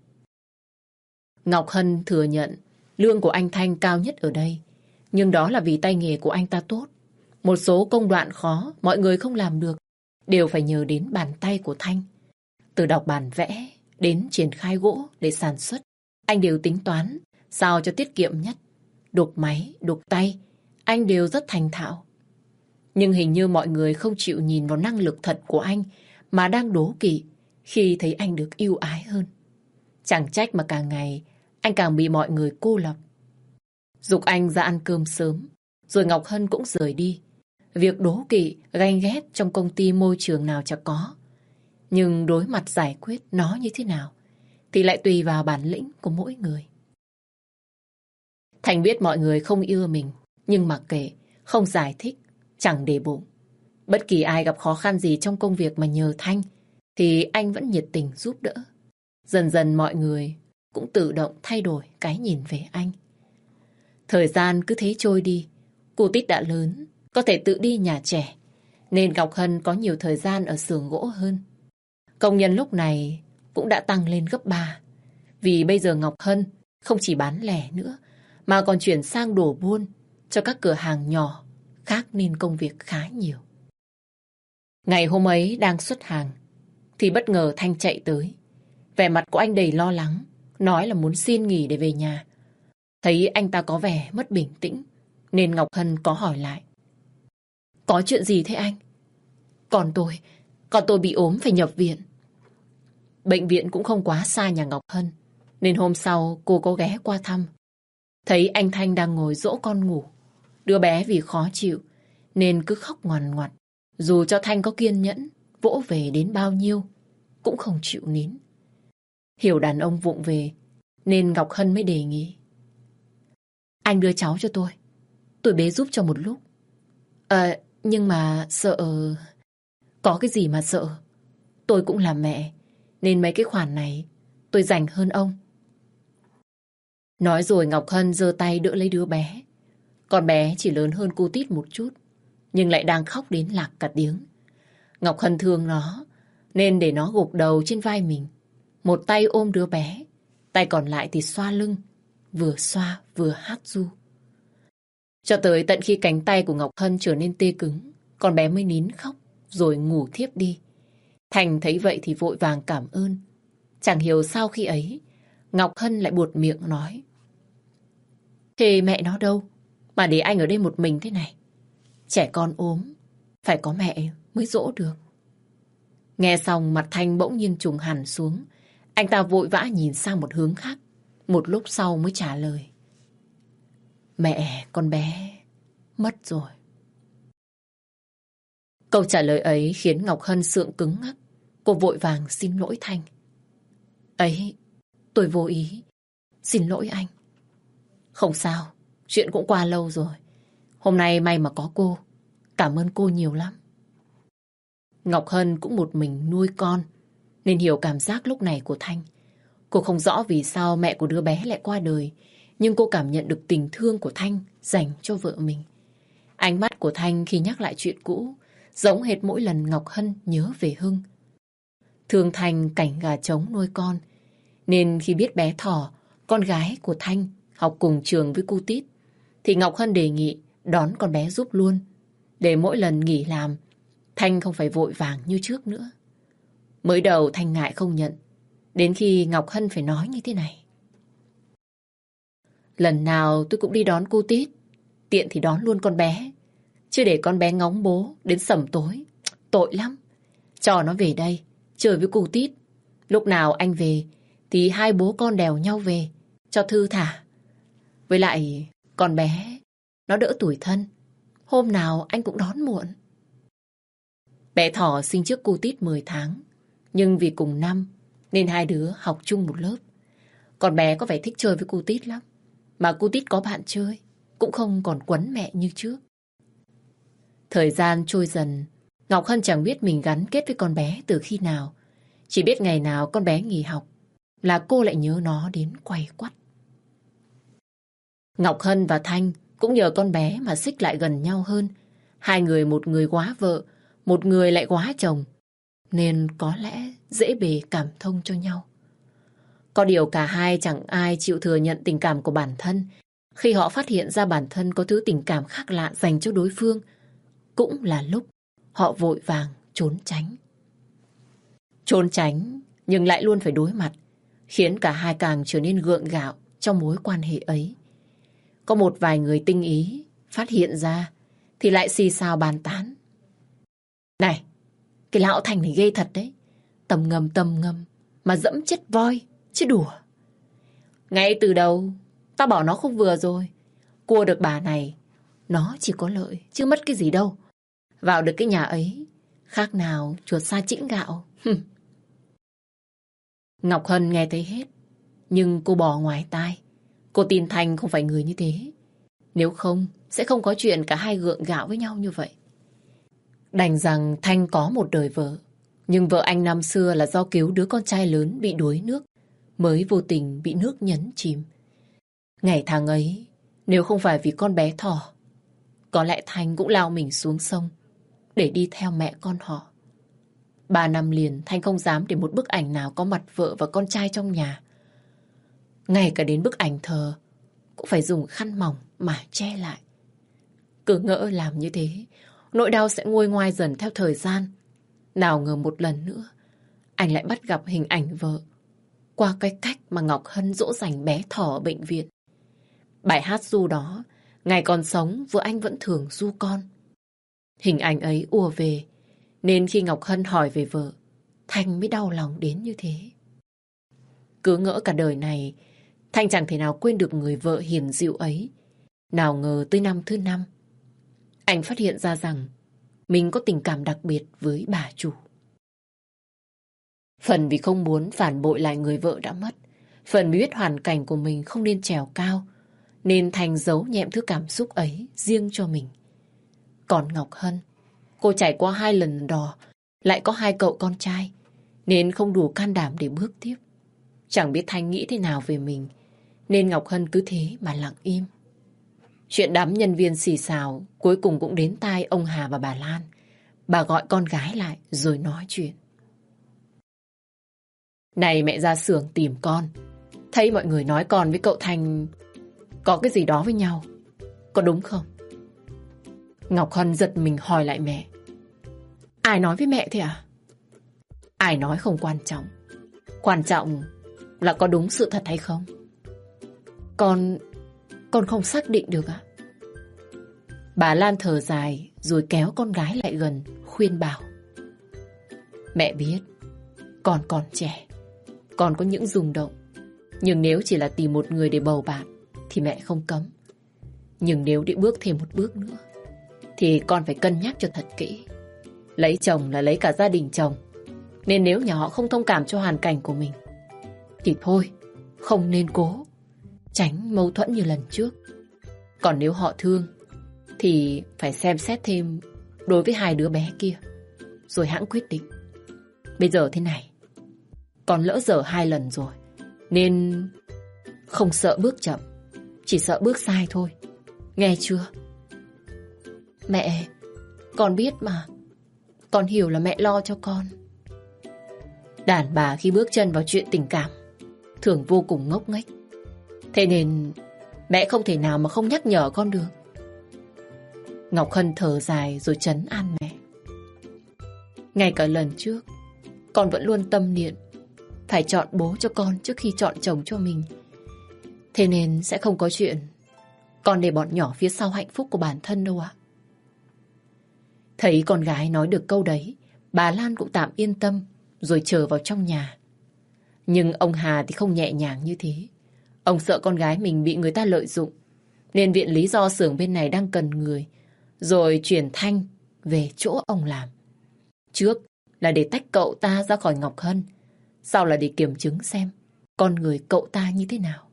Ngọc Hân thừa nhận lương của anh Thanh cao nhất ở đây, nhưng đó là vì tay nghề của anh ta tốt. Một số công đoạn khó mọi người không làm được, đều phải nhờ đến bàn tay của Thanh. Từ đọc bản vẽ đến triển khai gỗ để sản xuất, anh đều tính toán sao cho tiết kiệm nhất. Đục máy, đục tay, anh đều rất thành thạo. Nhưng hình như mọi người không chịu nhìn vào năng lực thật của anh, mà đang đố kỵ khi thấy anh được ưu ái hơn. Chẳng trách mà càng ngày anh càng bị mọi người cô lập. Giục anh ra ăn cơm sớm, rồi Ngọc Hân cũng rời đi. Việc đố kỵ, ganh ghét trong công ty môi trường nào chẳng có. Nhưng đối mặt giải quyết nó như thế nào thì lại tùy vào bản lĩnh của mỗi người. Thành biết mọi người không ưa mình, nhưng mặc kệ, không giải thích, chẳng để bụng. Bất kỳ ai gặp khó khăn gì trong công việc mà nhờ Thanh thì anh vẫn nhiệt tình giúp đỡ. Dần dần mọi người cũng tự động thay đổi cái nhìn về anh. Thời gian cứ thế trôi đi, cô Tít đã lớn, có thể tự đi nhà trẻ, nên Ngọc Hân có nhiều thời gian ở xưởng gỗ hơn. Công nhân lúc này cũng đã tăng lên gấp 3, vì bây giờ Ngọc Hân không chỉ bán lẻ nữa, mà còn chuyển sang đổ buôn cho các cửa hàng nhỏ khác, nên công việc khá nhiều. Ngày hôm ấy đang xuất hàng thì bất ngờ Thanh chạy tới. Vẻ mặt của anh đầy lo lắng, nói là muốn xin nghỉ để về nhà. Thấy anh ta có vẻ mất bình tĩnh nên Ngọc Hân có hỏi lại. Có chuyện gì thế anh? Còn tôi bị ốm phải nhập viện. Bệnh viện cũng không quá xa nhà Ngọc Hân, nên hôm sau cô có ghé qua thăm. Thấy anh Thanh đang ngồi dỗ con ngủ. Đứa bé vì khó chịu nên cứ khóc ngoằn ngoặt. Dù cho Thanh có kiên nhẫn vỗ về đến bao nhiêu cũng không chịu nín. Hiểu đàn ông vụng về nên Ngọc Hân mới đề nghị. Anh đưa cháu cho tôi bế giúp cho một lúc. Nhưng mà sợ... Có cái gì mà sợ? Tôi cũng là mẹ, nên mấy cái khoản này tôi rảnh hơn ông. Nói rồi Ngọc Hân giơ tay đỡ lấy đứa bé. Con bé chỉ lớn hơn cô Tít một chút, nhưng lại đang khóc đến lạc cả tiếng. Ngọc Hân thương nó, nên để nó gục đầu trên vai mình. Một tay ôm đứa bé, tay còn lại thì xoa lưng, vừa xoa vừa hát ru. Cho tới tận khi cánh tay của Ngọc Hân trở nên tê cứng, con bé mới nín khóc rồi ngủ thiếp đi. Thành thấy vậy thì vội vàng cảm ơn. Chẳng hiểu sao khi ấy Ngọc Hân lại buột miệng nói. Thế mẹ nó đâu mà để anh ở đây một mình thế này? Trẻ con ốm, phải có mẹ mới dỗ được. Nghe xong mặt Thanh bỗng nhiên trùng hẳn xuống. Anh ta vội vã nhìn sang một hướng khác. Một lúc sau mới trả lời. Mẹ con bé mất rồi. Câu trả lời ấy khiến Ngọc Hân sượng cứng ngắc. Cô vội vàng xin lỗi Thanh. Ấy, tôi vô ý. Xin lỗi anh. Không sao, chuyện cũng qua lâu rồi. Hôm nay may mà có cô. Cảm ơn cô nhiều lắm. Ngọc Hân cũng một mình nuôi con, nên hiểu cảm giác lúc này của Thanh. Cô không rõ vì sao mẹ của đứa bé lại qua đời, nhưng cô cảm nhận được tình thương của Thanh dành cho vợ mình. Ánh mắt của Thanh khi nhắc lại chuyện cũ, giống hệt mỗi lần Ngọc Hân nhớ về Hưng. Thương Thanh cảnh gà trống nuôi con, nên khi biết bé Thỏ, con gái của Thanh, học cùng trường với cu Tít, thì Ngọc Hân đề nghị đón con bé giúp luôn, để mỗi lần nghỉ làm, Thanh không phải vội vàng như trước nữa. Mới đầu Thanh ngại không nhận, đến khi Ngọc Hân phải nói như thế này. Lần nào tôi cũng đi đón cô Tít, tiện thì đón luôn con bé, chứ để con bé ngóng bố đến sẩm tối, tội lắm. Cho nó về đây, chơi với cô Tít. Lúc nào anh về thì hai bố con đèo nhau về, cho thư thả. Với lại con bé, nó đỡ tủi thân, hôm nào anh cũng đón muộn. Bé Thỏ sinh trước cô Tít 10 tháng, nhưng vì cùng năm nên hai đứa học chung một lớp. Con bé có vẻ thích chơi với cô Tít lắm, mà cô Tít có bạn chơi, cũng không còn quấn mẹ như trước. Thời gian trôi dần, Ngọc Hân chẳng biết mình gắn kết với con bé từ khi nào. Chỉ biết ngày nào con bé nghỉ học là cô lại nhớ nó đến quay quắt. Ngọc Hân và Thanh cũng nhờ con bé mà xích lại gần nhau hơn. Hai người, một người quá vợ, một người lại quá chồng, nên có lẽ dễ bề cảm thông cho nhau. Có điều cả hai chẳng ai chịu thừa nhận tình cảm của bản thân. Khi họ phát hiện ra bản thân có thứ tình cảm khác lạ dành cho đối phương, cũng là lúc họ vội vàng trốn tránh. Trốn tránh nhưng lại luôn phải đối mặt, khiến cả hai càng trở nên gượng gạo trong mối quan hệ ấy. Có một vài người tinh ý phát hiện ra thì lại xì xào bàn tán. Này, cái lão Thành này ghê thật đấy. Tầm ngầm mà dẫm chết voi chứ đùa. Ngay từ đầu tao bảo nó không vừa rồi. Cua được bà này, nó chỉ có lợi chứ mất cái gì đâu. Vào được cái nhà ấy, khác nào chuột sa chĩnh gạo. Ngọc Hân nghe thấy hết, nhưng cô bỏ ngoài tai. Cô tin Thanh không phải người như thế. Nếu không, sẽ không có chuyện cả hai gượng gạo với nhau như vậy. Đành rằng Thanh có một đời vợ, nhưng vợ anh năm xưa là do cứu đứa con trai lớn bị đuối nước, mới vô tình bị nước nhấn chìm. Ngày tháng ấy, nếu không phải vì con bé Thỏ, có lẽ Thanh cũng lao mình xuống sông để đi theo mẹ con họ. 3 năm liền Thanh không dám để một bức ảnh nào có mặt vợ và con trai trong nhà. Ngay cả đến bức ảnh thờ cũng phải dùng khăn mỏng mà che lại. Cứ ngỡ làm như thế, nỗi đau sẽ nguôi ngoai dần theo thời gian. Nào ngờ một lần nữa, anh lại bắt gặp hình ảnh vợ qua cái cách mà Ngọc Hân dỗ dành bé Thỏ ở bệnh viện. Bài hát ru đó, ngày còn sống vợ anh vẫn thường ru con. Hình ảnh ấy ùa về, nên khi Ngọc Hân hỏi về vợ, Thanh mới đau lòng đến như thế. Cứ ngỡ cả đời này, Thanh chẳng thể nào quên được người vợ hiền dịu ấy. Nào ngờ tới năm thứ 5, anh phát hiện ra rằng mình có tình cảm đặc biệt với bà chủ. Phần vì không muốn phản bội lại người vợ đã mất, phần vì biết hoàn cảnh của mình không nên trèo cao, nên Thanh giấu nhẹm thứ cảm xúc ấy riêng cho mình. Còn Ngọc Hân, cô trải qua 2 lần đò, lại có 2 cậu con trai, nên không đủ can đảm để bước tiếp. Chẳng biết Thanh nghĩ thế nào về mình, nên Ngọc Hân cứ thế mà lặng im. Chuyện đám nhân viên xì xào cuối cùng cũng đến tai ông Hà và bà Lan. Bà gọi con gái lại rồi nói chuyện. Này, mẹ ra xưởng tìm con. Thấy mọi người nói con với cậu Thanh có cái gì đó với nhau, có đúng không? Ngọc Hân giật mình hỏi lại mẹ. Ai nói với mẹ thế à? Ai nói không quan trọng. Quan trọng là có đúng sự thật hay không? Con không xác định được ạ. Bà Lan thở dài rồi kéo con gái lại gần, khuyên bảo. Mẹ biết, con còn trẻ, con có những rung động. Nhưng nếu chỉ là tìm một người để bầu bạn thì mẹ không cấm. Nhưng nếu đi bước thêm một bước nữa thì con phải cân nhắc cho thật kỹ. Lấy chồng là lấy cả gia đình chồng. Nên nếu nhà họ không thông cảm cho hoàn cảnh của mình thì thôi, không nên cố. Tránh mâu thuẫn như lần trước. Còn nếu họ thương thì phải xem xét thêm đối với hai đứa bé kia, rồi hãng quyết định. Bây giờ thế này, con lỡ dở 2 lần rồi, nên không sợ bước chậm, chỉ sợ bước sai thôi. Nghe chưa? Mẹ, con biết mà. Con hiểu là mẹ lo cho con. Đàn bà khi bước chân vào chuyện tình cảm thường vô cùng ngốc nghếch. Thế nên mẹ không thể nào mà không nhắc nhở con được. Ngọc Hân thở dài rồi trấn an mẹ. Ngay cả lần trước, con vẫn luôn tâm niệm phải chọn bố cho con trước khi chọn chồng cho mình. Thế nên sẽ không có chuyện con để bọn nhỏ phía sau hạnh phúc của bản thân đâu ạ. Thấy con gái nói được câu đấy, bà Lan cũng tạm yên tâm rồi trở vào trong nhà. Nhưng ông Hà thì không nhẹ nhàng như thế. Ông sợ con gái mình bị người ta lợi dụng, nên viện lý do xưởng bên này đang cần người, rồi chuyển Thanh về chỗ ông làm. Trước là để tách cậu ta ra khỏi Ngọc Hân, sau là để kiểm chứng xem con người cậu ta như thế nào.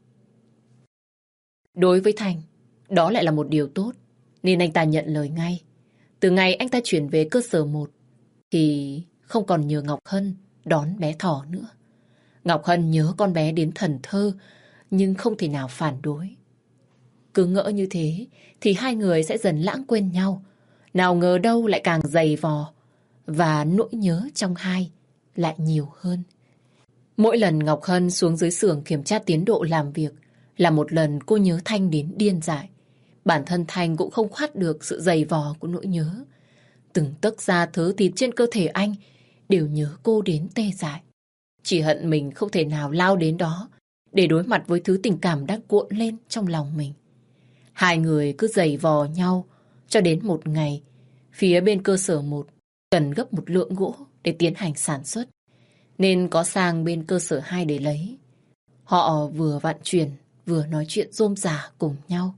Đối với Thanh, đó lại là một điều tốt, nên anh ta nhận lời ngay. Từ ngày anh ta chuyển về cơ sở 1 thì không còn nhờ Ngọc Hân đón bé Thỏ nữa. Ngọc Hân nhớ con bé đến thần thơ, nhưng không thể nào phản đối. Cứ ngỡ như thế thì hai người sẽ dần lãng quên nhau. Nào ngờ đâu lại càng dày vò, và nỗi nhớ trong hai lại nhiều hơn. Mỗi lần Ngọc Hân xuống dưới xưởng kiểm tra tiến độ làm việc là một lần cô nhớ Thanh đến điên dại. Bản thân Thanh cũng không thoát được sự dày vò của nỗi nhớ. Từng tấc da thớ thịt trên cơ thể anh đều nhớ cô đến tê dại. Chỉ hận mình không thể nào lao đến đó để đối mặt với thứ tình cảm đang cuộn lên trong lòng mình. Hai người cứ giày vò nhau cho đến một ngày, phía bên cơ sở 1 cần gấp một lượng gỗ để tiến hành sản xuất, nên có sang bên cơ sở 2 để lấy. Họ vừa vận chuyển vừa nói chuyện rôm rả cùng nhau.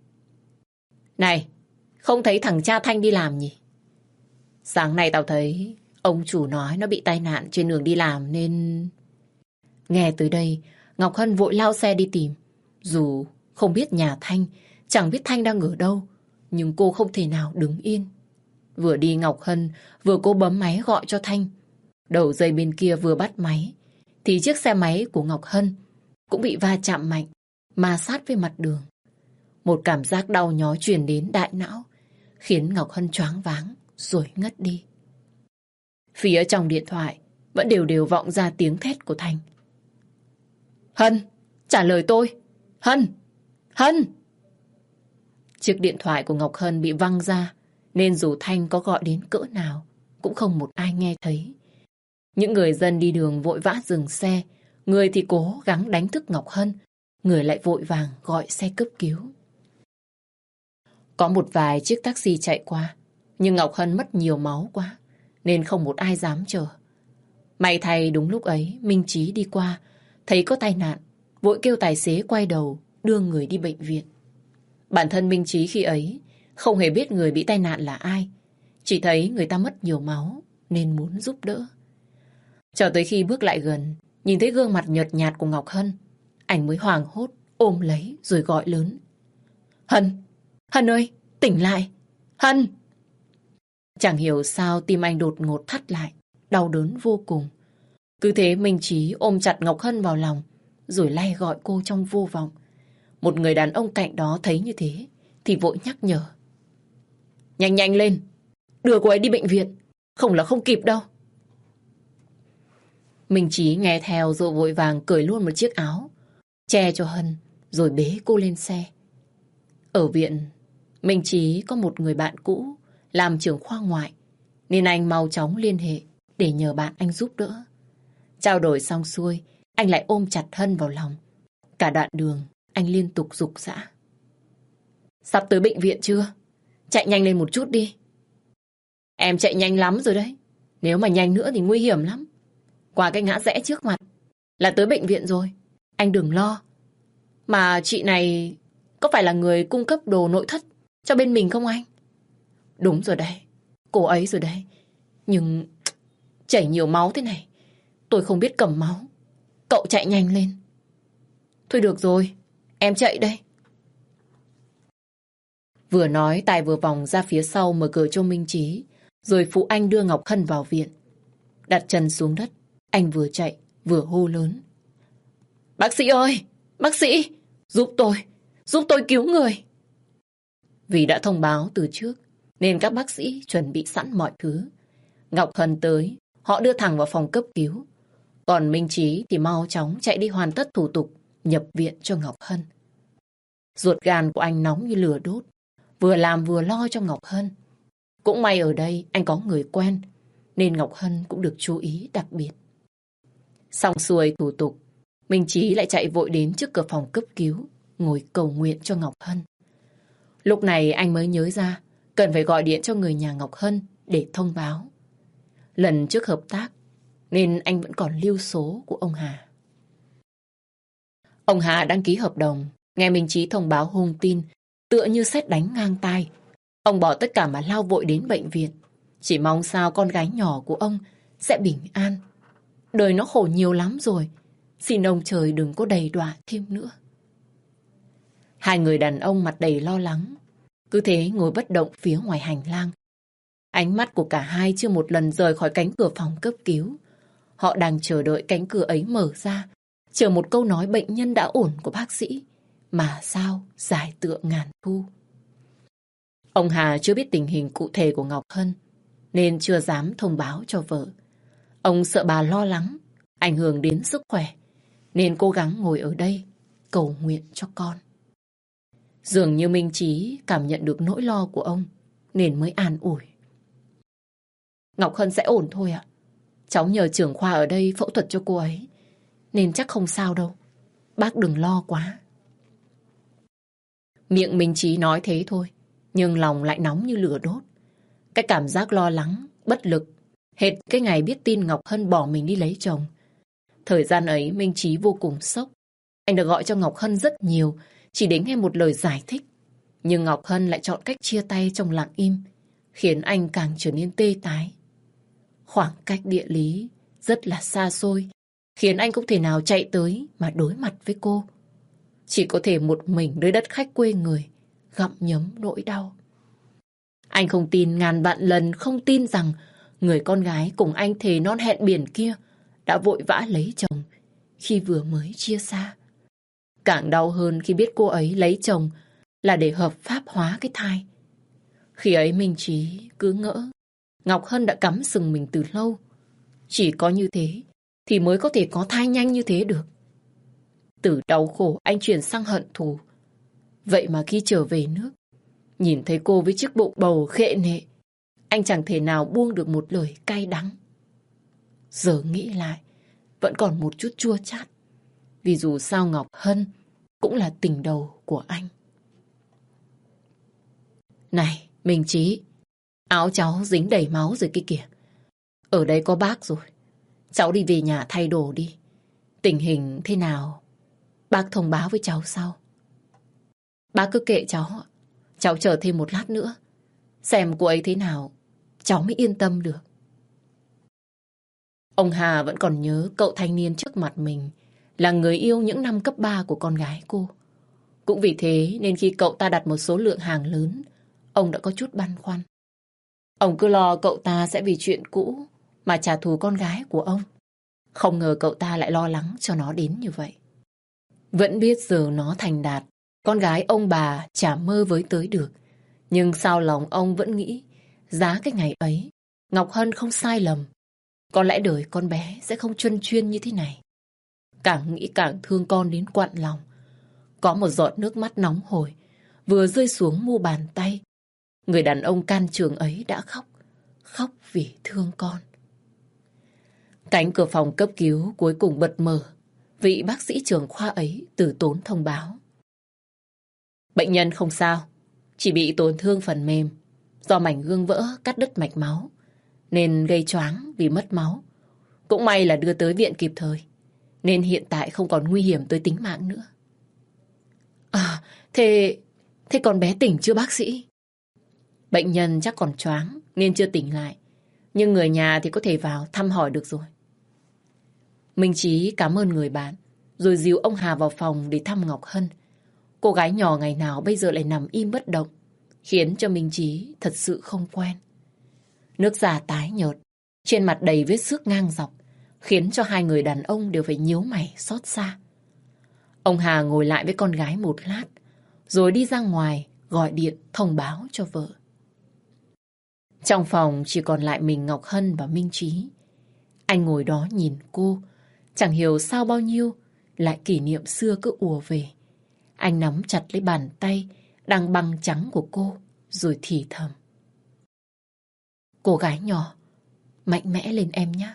Này, không thấy thằng cha Thanh đi làm nhỉ? Sáng nay tao thấy ông chủ nói nó bị tai nạn trên đường đi làm nên... Nghe tới đây, Ngọc Hân vội lao xe đi tìm. Dù không biết nhà Thanh, chẳng biết Thanh đang ở đâu, nhưng cô không thể nào đứng yên. Vừa đi Ngọc Hân vừa cố bấm máy gọi cho Thanh. Đầu dây bên kia vừa bắt máy thì chiếc xe máy của Ngọc Hân cũng bị va chạm mạnh, ma sát với mặt đường. Một cảm giác đau nhói truyền đến đại não, khiến Ngọc Hân choáng váng rồi ngất đi. Phía trong điện thoại vẫn đều đều vọng ra tiếng thét của Thanh. Hân, trả lời tôi! Hân! Hân! Chiếc điện thoại của Ngọc Hân bị văng ra, nên dù Thanh có gọi đến cỡ nào cũng không một ai nghe thấy. Những người dân đi đường vội vã dừng xe, người thì cố gắng đánh thức Ngọc Hân, người lại vội vàng gọi xe cấp cứu. Có một vài chiếc taxi chạy qua, nhưng Ngọc Hân mất nhiều máu quá, nên không một ai dám chờ. May thay đúng lúc ấy, Minh Chí đi qua, thấy có tai nạn, vội kêu tài xế quay đầu, đưa người đi bệnh viện. Bản thân Minh Chí khi ấy không hề biết người bị tai nạn là ai, chỉ thấy người ta mất nhiều máu nên muốn giúp đỡ. Cho tới khi bước lại gần, nhìn thấy gương mặt nhợt nhạt của Ngọc Hân, anh mới hoảng hốt ôm lấy rồi gọi lớn. Hân! Hân ơi! Tỉnh lại! Hân! Chẳng hiểu sao tim anh đột ngột thắt lại, đau đớn vô cùng. Cứ thế Minh Chí ôm chặt Ngọc Hân vào lòng, rồi lay gọi cô trong vô vọng. Một người đàn ông cạnh đó thấy như thế thì vội nhắc nhở. Nhanh nhanh lên! Đưa cô ấy đi bệnh viện, không là không kịp đâu. Minh Chí nghe theo rồi vội vàng cởi luôn một chiếc áo, che cho Hân, rồi bế cô lên xe. Ở viện, Minh Chí có một người bạn cũ làm trưởng khoa ngoại, nên anh mau chóng liên hệ để nhờ bạn anh giúp đỡ. Trao đổi xong xuôi anh lại ôm chặt Hân vào lòng. Cả đoạn đường, anh liên tục giục giã. Sắp tới bệnh viện chưa? Chạy nhanh lên một chút đi. Em chạy nhanh lắm rồi đấy. Nếu mà nhanh nữa thì nguy hiểm lắm. Qua cái ngã rẽ trước mặt là tới bệnh viện rồi. Anh đừng lo. Mà chị này có phải là người cung cấp đồ nội thất cho bên mình không anh? Đúng rồi đấy. Cô ấy rồi đấy. Nhưng chảy nhiều máu thế này, tôi không biết cầm máu. Cậu chạy nhanh lên. Thôi được rồi, em chạy đây. Vừa nói Tài vừa vòng ra phía sau mở cửa cho Minh Chí, rồi phụ anh đưa Ngọc Hân vào viện. Đặt chân xuống đất, anh vừa chạy vừa hô lớn. Bác sĩ ơi, bác sĩ, giúp tôi cứu người. Vì đã thông báo từ trước, nên các bác sĩ chuẩn bị sẵn mọi thứ. Ngọc Hân tới, họ đưa thẳng vào phòng cấp cứu. Còn Minh Chí thì mau chóng chạy đi hoàn tất thủ tục nhập viện cho Ngọc Hân. Ruột gan của anh nóng như lửa đốt, vừa làm vừa lo cho Ngọc Hân. Cũng may ở đây anh có người quen, nên Ngọc Hân cũng được chú ý đặc biệt. Xong xuôi thủ tục, Minh Chí lại chạy vội đến trước cửa phòng cấp cứu, ngồi cầu nguyện cho Ngọc Hân. Lúc này anh mới nhớ ra, cần phải gọi điện cho người nhà Ngọc Hân để thông báo. Lần trước hợp tác, nên anh vẫn còn lưu số của ông Hà. Ông Hà đăng ký hợp đồng, nghe Minh Chí thông báo hung tin, tựa như sét đánh ngang tai. Ông bỏ tất cả mà lao vội đến bệnh viện, chỉ mong sao con gái nhỏ của ông sẽ bình an. Đời nó khổ nhiều lắm rồi, xin ông trời đừng có đầy đọa thêm nữa. Hai người đàn ông mặt đầy lo lắng, cứ thế ngồi bất động phía ngoài hành lang. Ánh mắt của cả hai chưa một lần rời khỏi cánh cửa phòng cấp cứu. Họ đang chờ đợi cánh cửa ấy mở ra, chờ một câu nói bệnh nhân đã ổn của bác sĩ. Mà sao dài tựa ngàn thu. Ông Hà chưa biết tình hình cụ thể của Ngọc Hân, nên chưa dám thông báo cho vợ. Ông sợ bà lo lắng, ảnh hưởng đến sức khỏe, nên cố gắng ngồi ở đây, cầu nguyện cho con. Dường như Minh Chí cảm nhận được nỗi lo của ông, nên mới an ủi. Ngọc Hân sẽ ổn thôi ạ. Cháu nhờ trưởng khoa ở đây phẫu thuật cho cô ấy, nên chắc không sao đâu. Bác đừng lo quá. Miệng Minh Chí nói thế thôi, nhưng lòng lại nóng như lửa đốt. Cái cảm giác lo lắng, bất lực, hệt cái ngày biết tin Ngọc Hân bỏ mình đi lấy chồng. Thời gian ấy Minh Chí vô cùng sốc. Anh được gọi cho Ngọc Hân rất nhiều, chỉ để nghe một lời giải thích. Nhưng Ngọc Hân lại chọn cách chia tay trong lặng im, khiến anh càng trở nên tê tái. Khoảng cách địa lý rất là xa xôi, khiến anh không thể nào chạy tới mà đối mặt với cô. Chỉ có thể một mình nơi đất khách quê người, gặm nhấm nỗi đau. Anh không tin ngàn vạn lần không tin rằng người con gái cùng anh thề non hẹn biển kia đã vội vã lấy chồng khi vừa mới chia xa. Càng đau hơn khi biết cô ấy lấy chồng là để hợp pháp hóa cái thai. Khi ấy Minh Chí cứ ngỡ Ngọc Hân đã cắm sừng mình từ lâu. Chỉ có như thế thì mới có thể có thai nhanh như thế được. Từ đau khổ anh chuyển sang hận thù. Vậy mà khi trở về nước, nhìn thấy cô với chiếc bụng bầu khệ nệ, anh chẳng thể nào buông được một lời cay đắng. Giờ nghĩ lại, vẫn còn một chút chua chát. Vì dù sao Ngọc Hân cũng là tình đầu của anh. Này, Minh Chí, áo cháu dính đầy máu rồi kia kìa. Ở đây có bác rồi. Cháu đi về nhà thay đồ đi. Tình hình thế nào, bác thông báo với cháu sau. Bác cứ kệ cháu. Cháu chờ thêm một lát nữa, xem cô ấy thế nào, cháu mới yên tâm được. Ông Hà vẫn còn nhớ cậu thanh niên trước mặt mình là người yêu những năm cấp 3 của con gái cô. Cũng vì thế nên khi cậu ta đặt một số lượng hàng lớn, ông đã có chút băn khoăn. Ông cứ lo cậu ta sẽ vì chuyện cũ mà trả thù con gái của ông. Không ngờ cậu ta lại lo lắng cho nó đến như vậy. Vẫn biết giờ nó thành đạt, con gái ông bà chả mơ với tới được. Nhưng sao lòng ông vẫn nghĩ giá cái ngày ấy Ngọc Hân không sai lầm. Có lẽ đời con bé sẽ không chuyên chuyên như thế này. Càng nghĩ càng thương con đến quặn lòng. Có một giọt nước mắt nóng hổi vừa rơi xuống mu bàn tay. Người đàn ông can trường ấy đã khóc. Khóc vì thương con. Cánh cửa phòng cấp cứu cuối cùng bật mở. vị bác sĩ trưởng khoa ấy từ tốn thông báo. Bệnh nhân không sao, chỉ bị tổn thương phần mềm do mảnh gương vỡ cắt đứt mạch máu nên gây choáng vì mất máu. Cũng may là đưa tới viện kịp thời nên hiện tại không còn nguy hiểm tới tính mạng nữa. À, thế còn bé tỉnh chưa bác sĩ? Bệnh nhân chắc còn choáng nên chưa tỉnh lại, nhưng người nhà thì có thể vào thăm hỏi được rồi. Minh Chí cảm ơn người bạn, rồi dìu ông Hà vào phòng để thăm Ngọc Hân. Cô gái nhỏ ngày nào bây giờ lại nằm im bất động, khiến cho Minh Chí thật sự không quen. Nước da tái nhợt, trên mặt đầy vết xước ngang dọc, khiến cho hai người đàn ông đều phải nhíu mày xót xa. Ông Hà ngồi lại với con gái một lát, rồi đi ra ngoài gọi điện thông báo cho vợ. Trong phòng chỉ còn lại mình Ngọc Hân và Minh Chí. Anh ngồi đó nhìn cô, chẳng hiểu sao bao nhiêu lại kỷ niệm xưa cứ ùa về. Anh nắm chặt lấy bàn tay đang băng trắng của cô, rồi thì thầm. Cô gái nhỏ, mạnh mẽ lên em nhé.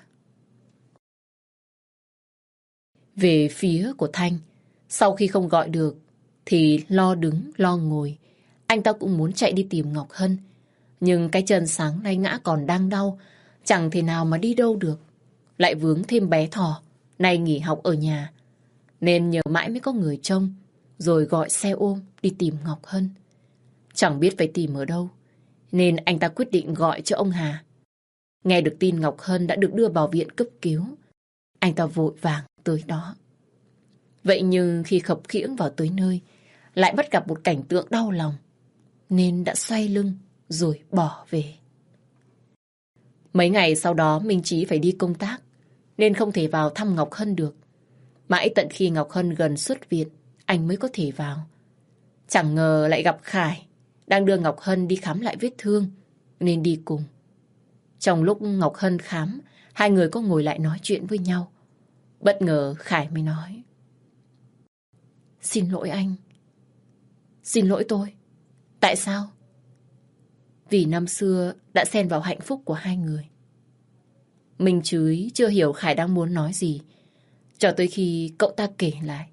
Về phía của Thanh, sau khi không gọi được thì lo đứng lo ngồi. Anh ta cũng muốn chạy đi tìm Ngọc Hân, nhưng cái chân sáng nay ngã còn đang đau, chẳng thể nào mà đi đâu được. Lại vướng thêm bé Thỏ, nay nghỉ học ở nhà, nên nhờ mãi mới có người trông, rồi gọi xe ôm đi tìm Ngọc Hân. Chẳng biết phải tìm ở đâu, nên anh ta quyết định gọi cho ông Hà. Nghe được tin Ngọc Hân đã được đưa vào viện cấp cứu, anh ta vội vàng tới đó. Vậy nhưng khi khập khiễng vào tới nơi, lại bắt gặp một cảnh tượng đau lòng, nên đã xoay lưng rồi bỏ về. Mấy ngày sau đó Minh Chí phải đi công tác, nên không thể vào thăm Ngọc Hân được. Mãi tận khi Ngọc Hân gần xuất viện, anh mới có thể vào. Chẳng ngờ lại gặp Khải, đang đưa Ngọc Hân đi khám lại vết thương, nên đi cùng. Trong lúc Ngọc Hân khám, hai người có ngồi lại nói chuyện với nhau. Bất ngờ Khải mới nói. Xin lỗi anh. Xin lỗi tôi. Tại sao? Vì năm xưa đã xen vào hạnh phúc của hai người. Minh Chí chưa hiểu Khải đang muốn nói gì, cho tới khi cậu ta kể lại.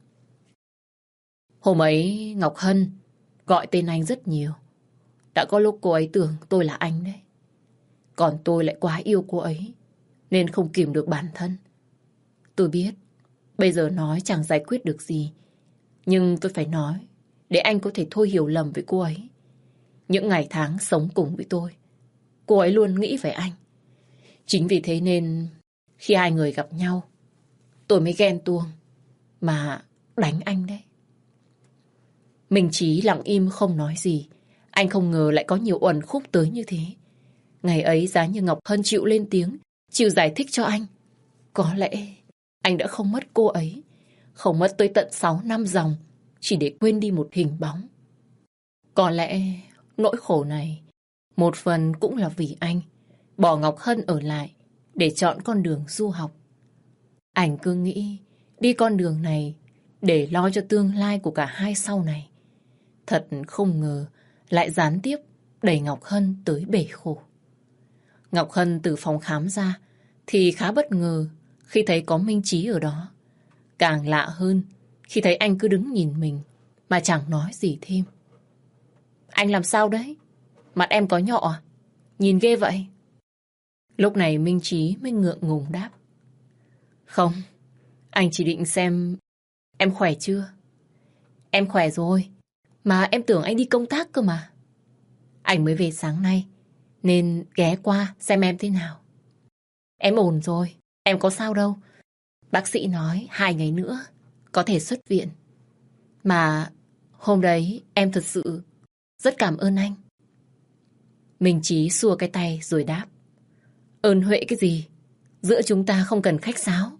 Hôm ấy Ngọc Hân gọi tên anh rất nhiều. Đã có lúc cô ấy tưởng tôi là anh đấy. Còn tôi lại quá yêu cô ấy, nên không kìm được bản thân. Tôi biết bây giờ nói chẳng giải quyết được gì, nhưng tôi phải nói để anh có thể thôi hiểu lầm với cô ấy. Những ngày tháng sống cùng với tôi, cô ấy luôn nghĩ về anh. Chính vì thế nên khi hai người gặp nhau, tôi mới ghen tuông mà đánh anh đấy. Minh Chí lặng im không nói gì. Anh không ngờ lại có nhiều uẩn khúc tới như thế. Ngày ấy giá như Ngọc Hân chịu lên tiếng, chịu giải thích cho anh, có lẽ anh đã không mất cô ấy, không mất tới tận 6 năm dòng, chỉ để quên đi một hình bóng. Có lẽ nỗi khổ này một phần cũng là vì anh bỏ Ngọc Hân ở lại để chọn con đường du học. Anh cứ nghĩ đi con đường này để lo cho tương lai của cả hai sau này. Thật không ngờ lại gián tiếp đẩy Ngọc Hân tới bể khổ. Ngọc Hân từ phòng khám ra thì khá bất ngờ khi thấy có Minh Chí ở đó. Càng lạ hơn khi thấy anh cứ đứng nhìn mình mà chẳng nói gì thêm. Anh làm sao đấy? Mặt em có nhọ à? Nhìn ghê vậy. Lúc này Minh Chí mới ngượng ngùng đáp. Không, anh chỉ định xem em khỏe chưa. Em khỏe rồi, mà em tưởng anh đi công tác cơ mà. Anh mới về sáng nay, nên ghé qua xem em thế nào. Em ổn rồi, em có sao đâu. Bác sĩ nói 2 ngày nữa có thể xuất viện. Mà hôm đấy em thật sự rất cảm ơn anh. Minh Chí xua cái tay rồi đáp. Ơn huệ cái gì? Giữa chúng ta không cần khách sáo.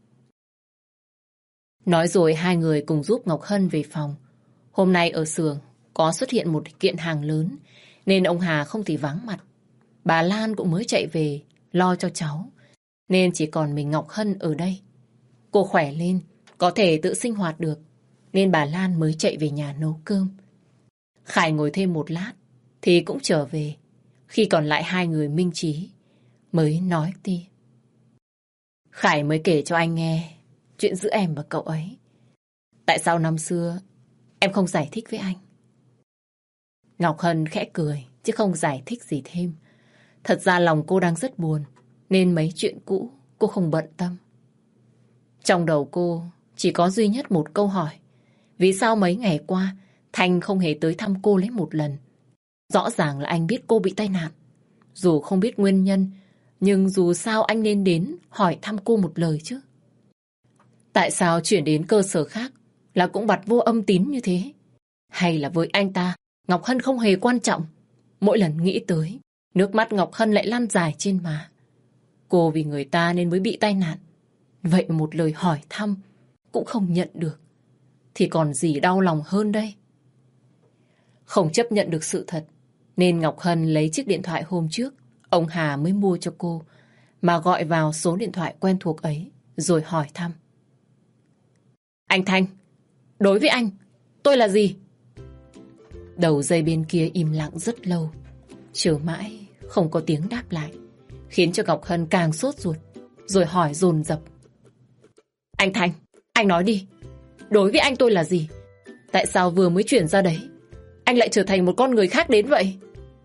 Nói rồi hai người cùng giúp Ngọc Hân về phòng. Hôm nay ở xưởng có xuất hiện một kiện hàng lớn, nên ông Hà không thể vắng mặt. Bà Lan cũng mới chạy về lo cho cháu, nên chỉ còn mình Ngọc Hân ở đây. Cô khỏe lên, có thể tự sinh hoạt được, nên bà Lan mới chạy về nhà nấu cơm. Khải ngồi thêm một lát thì cũng trở về. Khi còn lại hai người Minh Chí mới nói tiếp. Khải mới kể cho anh nghe chuyện giữa em và cậu ấy. Tại sao năm xưa em không giải thích với anh? Ngọc Hân khẽ cười, chứ không giải thích gì thêm. Thật ra lòng cô đang rất buồn, nên mấy chuyện cũ cô không bận tâm. Trong đầu cô chỉ có duy nhất một câu hỏi. Vì sao mấy ngày qua Thanh không hề tới thăm cô lấy một lần? Rõ ràng là anh biết cô bị tai nạn. Dù không biết nguyên nhân, nhưng dù sao anh nên đến hỏi thăm cô một lời chứ. Tại sao chuyển đến cơ sở khác là cũng bặt vô âm tín như thế? Hay là với anh ta, Ngọc Hân không hề quan trọng? Mỗi lần nghĩ tới, nước mắt Ngọc Hân lại lan dài trên má. Cô vì người ta nên mới bị tai nạn. Vậy một lời hỏi thăm cũng không nhận được, thì còn gì đau lòng hơn đây? Không chấp nhận được sự thật, nên Ngọc Hân lấy chiếc điện thoại hôm trước ông Hà mới mua cho cô, mà gọi vào số điện thoại quen thuộc ấy, rồi hỏi thăm. Anh Thanh, đối với anh, tôi là gì? Đầu dây bên kia im lặng rất lâu, chờ mãi không có tiếng đáp lại, khiến cho Ngọc Hân càng sốt ruột, rồi hỏi dồn dập. Anh Thanh, anh nói đi, đối với anh tôi là gì? Tại sao vừa mới chuyển ra đấy, anh lại trở thành một con người khác đến vậy?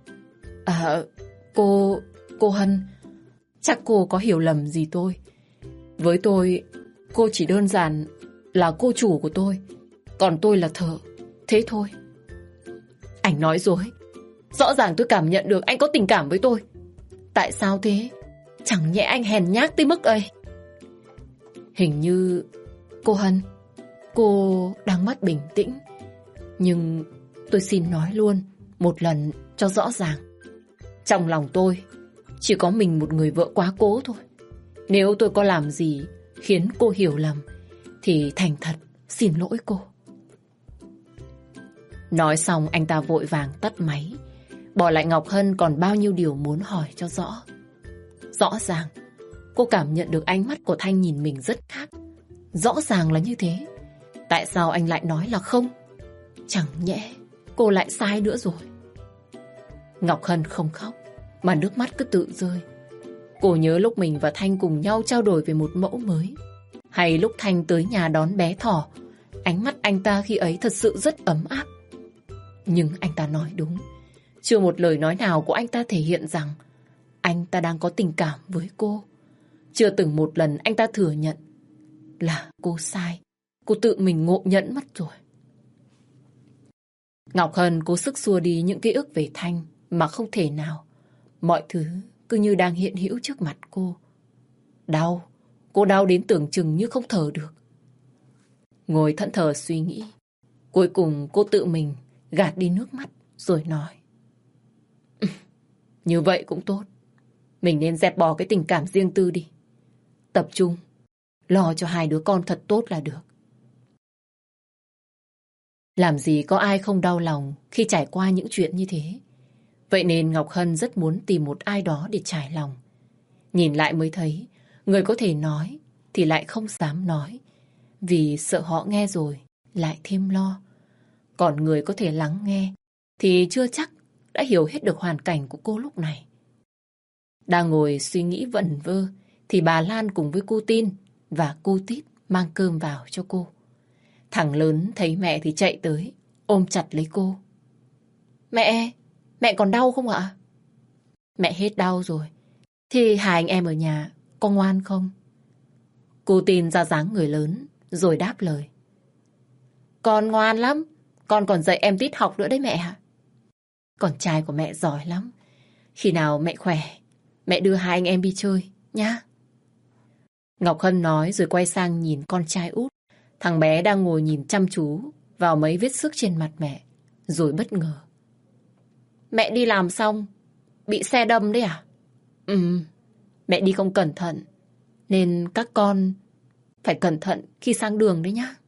Cô Hân, chắc cô có hiểu lầm gì tôi. Với tôi, cô chỉ đơn giản là cô chủ của tôi, còn tôi là thợ, thế thôi. Anh nói dối. Rõ ràng tôi cảm nhận được anh có tình cảm với tôi. Tại sao thế? Chẳng nhẽ anh hèn nhát tới mức ấy. Hình như cô Hân, cô đang mất bình tĩnh. Nhưng tôi xin nói luôn một lần cho rõ ràng. Trong lòng tôi chỉ có mình một người vợ quá cố thôi. Nếu tôi có làm gì khiến cô hiểu lầm thì thành thật xin lỗi cô. Nói xong anh ta vội vàng tắt máy, bỏ lại Ngọc Hân còn bao nhiêu điều muốn hỏi cho rõ. Rõ ràng cô cảm nhận được ánh mắt của Thanh nhìn mình rất khác. Rõ ràng là như thế. Tại sao anh lại nói là không? Chẳng nhẽ cô lại sai nữa rồi. Ngọc Hân không khóc, mà nước mắt cứ tự rơi. Cô nhớ lúc mình và Thanh cùng nhau trao đổi về một mẫu mới. Hay lúc Thanh tới nhà đón bé thỏ, ánh mắt anh ta khi ấy thật sự rất ấm áp. Nhưng anh ta nói đúng. Chưa một lời nói nào của anh ta thể hiện rằng anh ta đang có tình cảm với cô. Chưa từng một lần anh ta thừa nhận là cô sai. Cô tự mình ngộ nhận mất rồi. Ngọc Hân cố sức xua đi những ký ức về Thanh mà không thể nào. Mọi thứ cứ như đang hiện hữu trước mặt cô. Đau. Cô đau đến tưởng chừng như không thở được. Ngồi thẫn thờ suy nghĩ. Cuối cùng cô tự mình gạt đi nước mắt rồi nói. Như vậy cũng tốt. Mình nên dẹp bỏ cái tình cảm riêng tư đi. Tập trung lo cho hai đứa con thật tốt là được. Làm gì có ai không đau lòng khi trải qua những chuyện như thế. Vậy nên Ngọc Hân rất muốn tìm một ai đó để trải lòng. Nhìn lại mới thấy người có thể nói thì lại không dám nói, vì sợ họ nghe rồi lại thêm lo. Còn người có thể lắng nghe thì chưa chắc đã hiểu hết được hoàn cảnh của cô lúc này. Đang ngồi suy nghĩ vẩn vơ thì bà Lan cùng với cô Tin và cô Tít mang cơm vào cho cô. Thằng lớn thấy mẹ thì chạy tới ôm chặt lấy cô. Mẹ còn đau không ạ? Mẹ hết đau rồi. Thì hai anh em ở nhà có ngoan không? Cô Tin ra dáng người lớn rồi đáp lời. Con ngoan lắm. Con còn dạy em Tít học nữa đấy mẹ ạ. Con trai của mẹ giỏi lắm. Khi nào mẹ khỏe, mẹ đưa hai anh em đi chơi nhá. Ngọc Hân nói rồi quay sang nhìn con trai út. Thằng bé đang ngồi nhìn chăm chú vào mấy vết xước trên mặt mẹ, rồi bất ngờ. Mẹ đi làm xong bị xe đâm đấy à? Mẹ đi không cẩn thận, nên các con phải cẩn thận khi sang đường đấy nhá.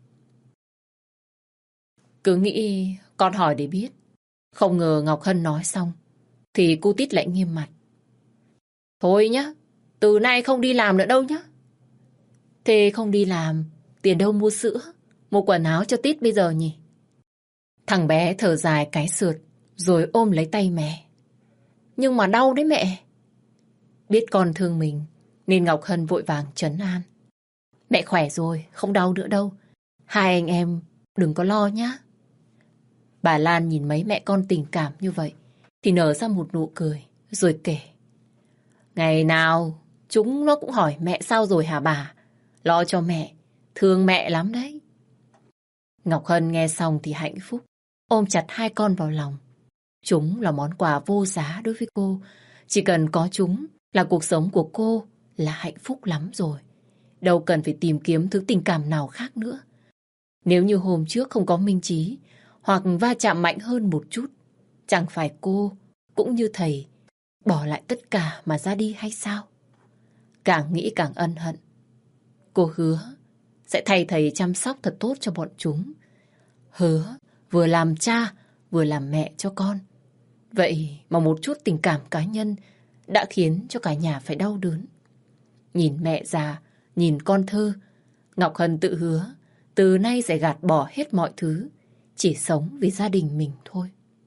Cứ nghĩ con hỏi để biết. Không ngờ Ngọc Hân nói xong thì cô Tít lại nghiêm mặt. Thôi nhá, từ nay không đi làm nữa đâu nhá. Thế không đi làm, tiền đâu mua sữa, mua quần áo cho Tít bây giờ nhỉ? Thằng bé thở dài cái sượt, rồi ôm lấy tay mẹ. Nhưng mà đau đấy mẹ. Biết con thương mình, nên Ngọc Hân vội vàng trấn an. Mẹ khỏe rồi, không đau nữa đâu. Hai anh em đừng có lo nhá. Bà Lan nhìn mấy mẹ con tình cảm như vậy thì nở ra một nụ cười rồi kể. Ngày nào chúng nó cũng hỏi mẹ sao rồi hả bà? Lo cho mẹ, thương mẹ lắm đấy. Ngọc Hân nghe xong thì hạnh phúc, ôm chặt hai con vào lòng. Chúng là món quà vô giá đối với cô. Chỉ cần có chúng là cuộc sống của cô là hạnh phúc lắm rồi. Đâu cần phải tìm kiếm thứ tình cảm nào khác nữa. Nếu như hôm trước không có Minh Chí hoặc va chạm mạnh hơn một chút, chẳng phải cô cũng như thầy bỏ lại tất cả mà ra đi hay sao? Càng nghĩ càng ân hận. Cô hứa sẽ thay thầy chăm sóc thật tốt cho bọn chúng. Hứa vừa làm cha vừa làm mẹ cho con. Vậy mà một chút tình cảm cá nhân đã khiến cho cả nhà phải đau đớn. Nhìn mẹ già, nhìn con thơ, Ngọc Hân tự hứa từ nay sẽ gạt bỏ hết mọi thứ, chỉ sống vì gia đình mình thôi.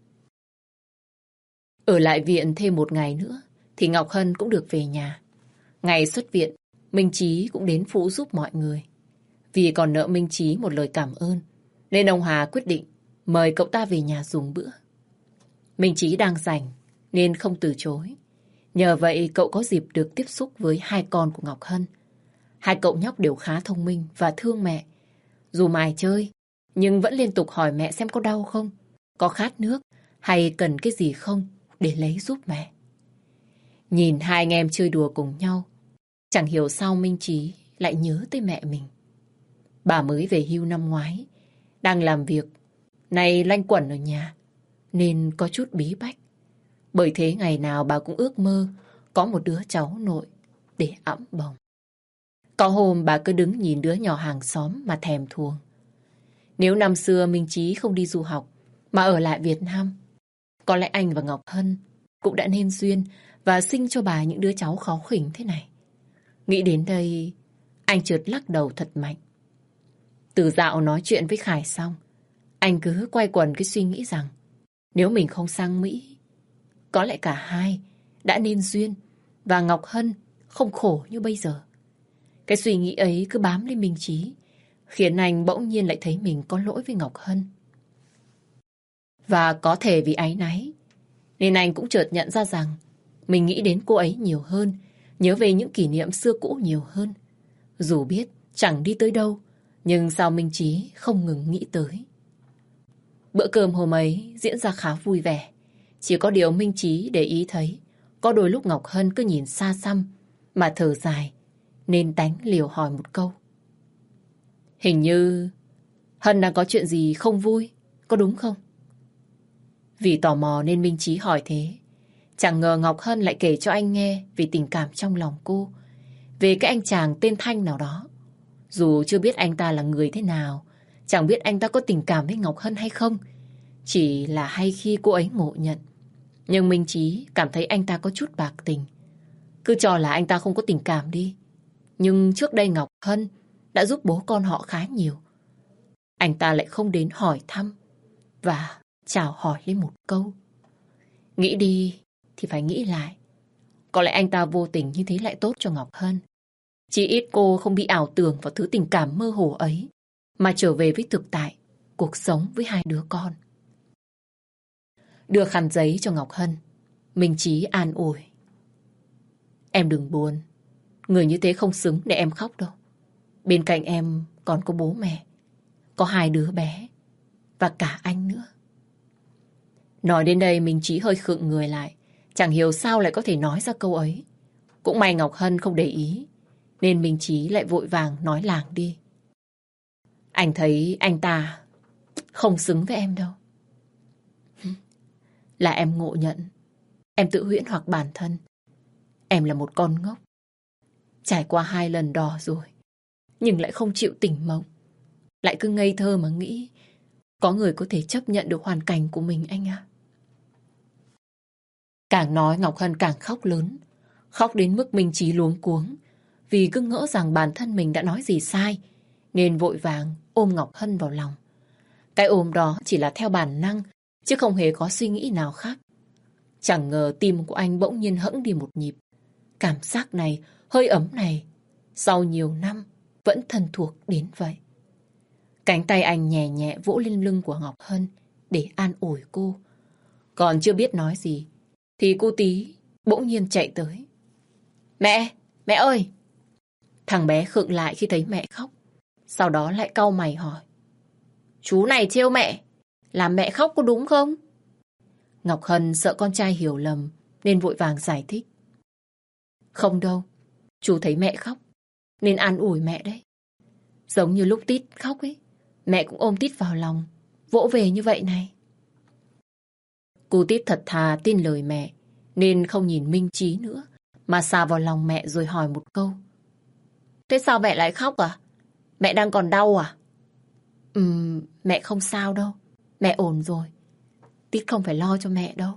Ở lại viện thêm một ngày nữa thì Ngọc Hân cũng được về nhà. Ngày xuất viện, Minh Chí cũng đến phụ giúp mọi người. Vì còn nợ Minh Chí một lời cảm ơn, nên ông Hà quyết định mời cậu ta về nhà dùng bữa. Minh Chí đang rảnh nên không từ chối. Nhờ vậy cậu có dịp được tiếp xúc với hai con của Ngọc Hân. Hai cậu nhóc đều khá thông minh và thương mẹ. Dù mải chơi, nhưng vẫn liên tục hỏi mẹ xem có đau không, có khát nước hay cần cái gì không để lấy giúp mẹ. Nhìn hai anh em chơi đùa cùng nhau, chẳng hiểu sao Minh Chí lại nhớ tới mẹ mình. Bà mới về hưu năm ngoái, đang làm việc, nay loanh quẩn ở nhà, nên có chút bí bách. Bởi thế ngày nào bà cũng ước mơ có một đứa cháu nội để ẵm bồng. Có hôm bà cứ đứng nhìn đứa nhỏ hàng xóm mà thèm thuồng. Nếu năm xưa Minh Chí không đi du học mà ở lại Việt Nam, có lẽ anh và Ngọc Hân cũng đã nên duyên và sinh cho bà những đứa cháu kháu khỉnh thế này. Nghĩ đến đây, anh chợt lắc đầu thật mạnh. Từ dạo nói chuyện với Khải xong, anh cứ quay quần cái suy nghĩ rằng nếu mình không sang Mỹ, có lẽ cả hai đã nên duyên và Ngọc Hân không khổ như bây giờ. Cái suy nghĩ ấy cứ bám lên Minh Chí, khiến anh bỗng nhiên lại thấy mình có lỗi với Ngọc Hân. Và có thể vì áy náy, nên anh cũng chợt nhận ra rằng mình nghĩ đến cô ấy nhiều hơn, nhớ về những kỷ niệm xưa cũ nhiều hơn. Dù biết chẳng đi tới đâu, nhưng sao Minh Chí không ngừng nghĩ tới. Bữa cơm hôm ấy diễn ra khá vui vẻ. Chỉ có điều Minh Chí để ý thấy có đôi lúc Ngọc Hân cứ nhìn xa xăm mà thở dài, nên đánh liều hỏi một câu. Hình như Hân đang có chuyện gì không vui, có đúng không? Vì tò mò nên Minh Chí hỏi thế. Chẳng ngờ Ngọc Hân lại kể cho anh nghe về tình cảm trong lòng cô, về cái anh chàng tên Thanh nào đó. Dù chưa biết anh ta là người thế nào, chẳng biết anh ta có tình cảm với Ngọc Hân hay không, chỉ là hay khi cô ấy ngộ nhận. Nhưng Minh Chí cảm thấy anh ta có chút bạc tình. Cứ cho là anh ta không có tình cảm đi. Nhưng trước đây Ngọc Hân đã giúp bố con họ khá nhiều. Anh ta lại không đến hỏi thăm và chào hỏi lên một câu. Nghĩ đi thì phải nghĩ lại. Có lẽ anh ta vô tình như thế lại tốt cho Ngọc Hân. Chỉ ít cô không bị ảo tưởng vào thứ tình cảm mơ hồ ấy, mà trở về với thực tại, cuộc sống với hai đứa con. Đưa khăn giấy cho Ngọc Hân, Minh Chí an ủi. Em đừng buồn, người như thế không xứng để em khóc đâu. Bên cạnh em còn có bố mẹ, có hai đứa bé và cả anh nữa. Nói đến đây Minh Chí hơi khựng người lại, chẳng hiểu sao lại có thể nói ra câu ấy. Cũng may Ngọc Hân không để ý, nên Minh Chí lại vội vàng nói làng đi. Anh thấy anh ta không xứng với em đâu. Là em ngộ nhận, em tự huyễn hoặc bản thân. Em là một con ngốc, trải qua 2 lần đò rồi, nhưng lại không chịu tỉnh mộng. Lại cứ ngây thơ mà nghĩ có người có thể chấp nhận được hoàn cảnh của mình anh ạ. Càng nói Ngọc Hân càng khóc lớn. Khóc đến mức Minh Chí luống cuống, vì cứ ngỡ rằng bản thân mình đã nói gì sai, nên vội vàng ôm Ngọc Hân vào lòng. Cái ôm đó chỉ là theo bản năng, chứ không hề có suy nghĩ nào khác. Chẳng ngờ tim của anh bỗng nhiên hẫng đi một nhịp. Cảm giác này, hơi ấm này, sau nhiều năm vẫn thân thuộc đến vậy. Cánh tay anh nhẹ nhẹ vỗ lên lưng của Ngọc Hân để an ủi cô. Còn chưa biết nói gì, thì cô Tí bỗng nhiên chạy tới. Mẹ! Mẹ ơi! Thằng bé khựng lại khi thấy mẹ khóc. Sau đó lại cau mày hỏi. Chú này trêu mẹ, làm mẹ khóc có đúng không? Ngọc Hân sợ con trai hiểu lầm nên vội vàng giải thích. Không đâu, chú thấy mẹ khóc nên an ủi mẹ đấy. Giống như lúc Tít khóc ấy, mẹ cũng ôm Tít vào lòng, vỗ về như vậy này. Cô Tít thật thà tin lời mẹ nên không nhìn Minh Chí nữa mà xà vào lòng mẹ rồi hỏi một câu. Thế sao mẹ lại khóc à? Mẹ đang còn đau à? Mẹ không sao đâu, mẹ ổn rồi. Tít không phải lo cho mẹ đâu.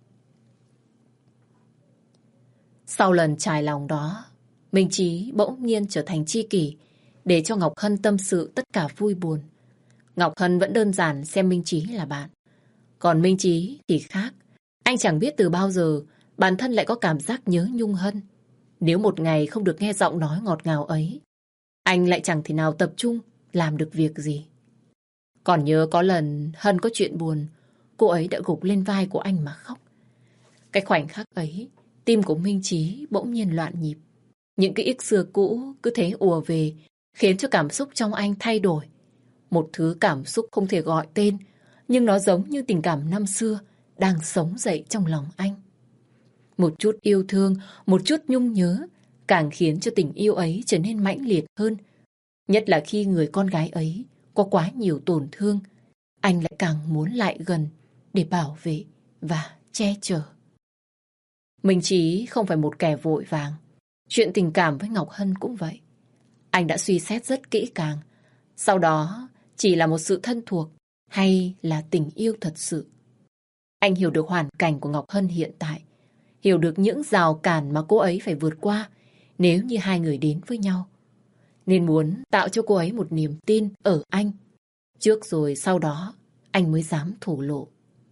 Sau lần trải lòng đó, Minh Chí bỗng nhiên trở thành tri kỷ để cho Ngọc Hân tâm sự tất cả vui buồn. Ngọc Hân vẫn đơn giản xem Minh Chí là bạn. Còn Minh Chí thì khác. Anh chẳng biết từ bao giờ bản thân lại có cảm giác nhớ nhung Hân. Nếu một ngày không được nghe giọng nói ngọt ngào ấy, anh lại chẳng thể nào tập trung làm được việc gì. Còn nhớ có lần Hân có chuyện buồn, cô ấy đã gục lên vai của anh mà khóc. Cái khoảnh khắc ấy, tim của Minh Chí bỗng nhiên loạn nhịp. Những ký ức xưa cũ cứ thế ùa về, khiến cho cảm xúc trong anh thay đổi. Một thứ cảm xúc không thể gọi tên, nhưng nó giống như tình cảm năm xưa đang sống dậy trong lòng anh. Một chút yêu thương, một chút nhung nhớ, càng khiến cho tình yêu ấy trở nên mãnh liệt hơn. Nhất là khi người con gái ấy có quá nhiều tổn thương, anh lại càng muốn lại gần để bảo vệ và che chở. Minh Chí không phải một kẻ vội vàng. Chuyện tình cảm với Ngọc Hân cũng vậy. Anh đã suy xét rất kỹ càng. Sau đó chỉ là một sự thân thuộc hay là tình yêu thật sự. Anh hiểu được hoàn cảnh của Ngọc Hân hiện tại, hiểu được những rào cản mà cô ấy phải vượt qua nếu như hai người đến với nhau. Nên muốn tạo cho cô ấy một niềm tin ở anh. Trước rồi sau đó anh mới dám thổ lộ.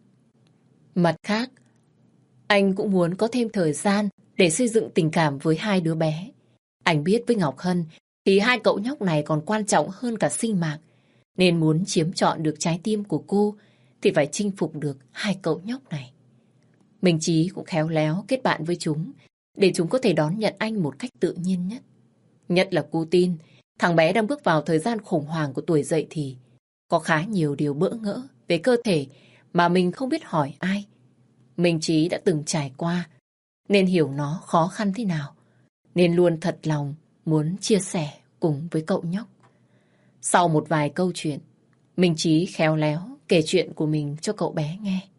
Mặt khác, anh cũng muốn có thêm thời gian để xây dựng tình cảm với hai đứa bé. Anh biết với Ngọc Hân thì hai cậu nhóc này còn quan trọng hơn cả sinh mạng. Nên muốn chiếm trọn được trái tim của cô thì phải chinh phục được hai cậu nhóc này. Minh Chí cũng khéo léo kết bạn với chúng để chúng có thể đón nhận anh một cách tự nhiên nhất. Nhất là cô tin thằng bé đang bước vào thời gian khủng hoảng của tuổi dậy thì có khá nhiều điều bỡ ngỡ về cơ thể mà mình không biết hỏi ai. Minh Chí đã từng trải qua nên hiểu nó khó khăn thế nào, nên luôn thật lòng muốn chia sẻ cùng với cậu nhóc. Sau một vài câu chuyện, Minh Chí khéo léo kể chuyện của mình cho cậu bé nghe.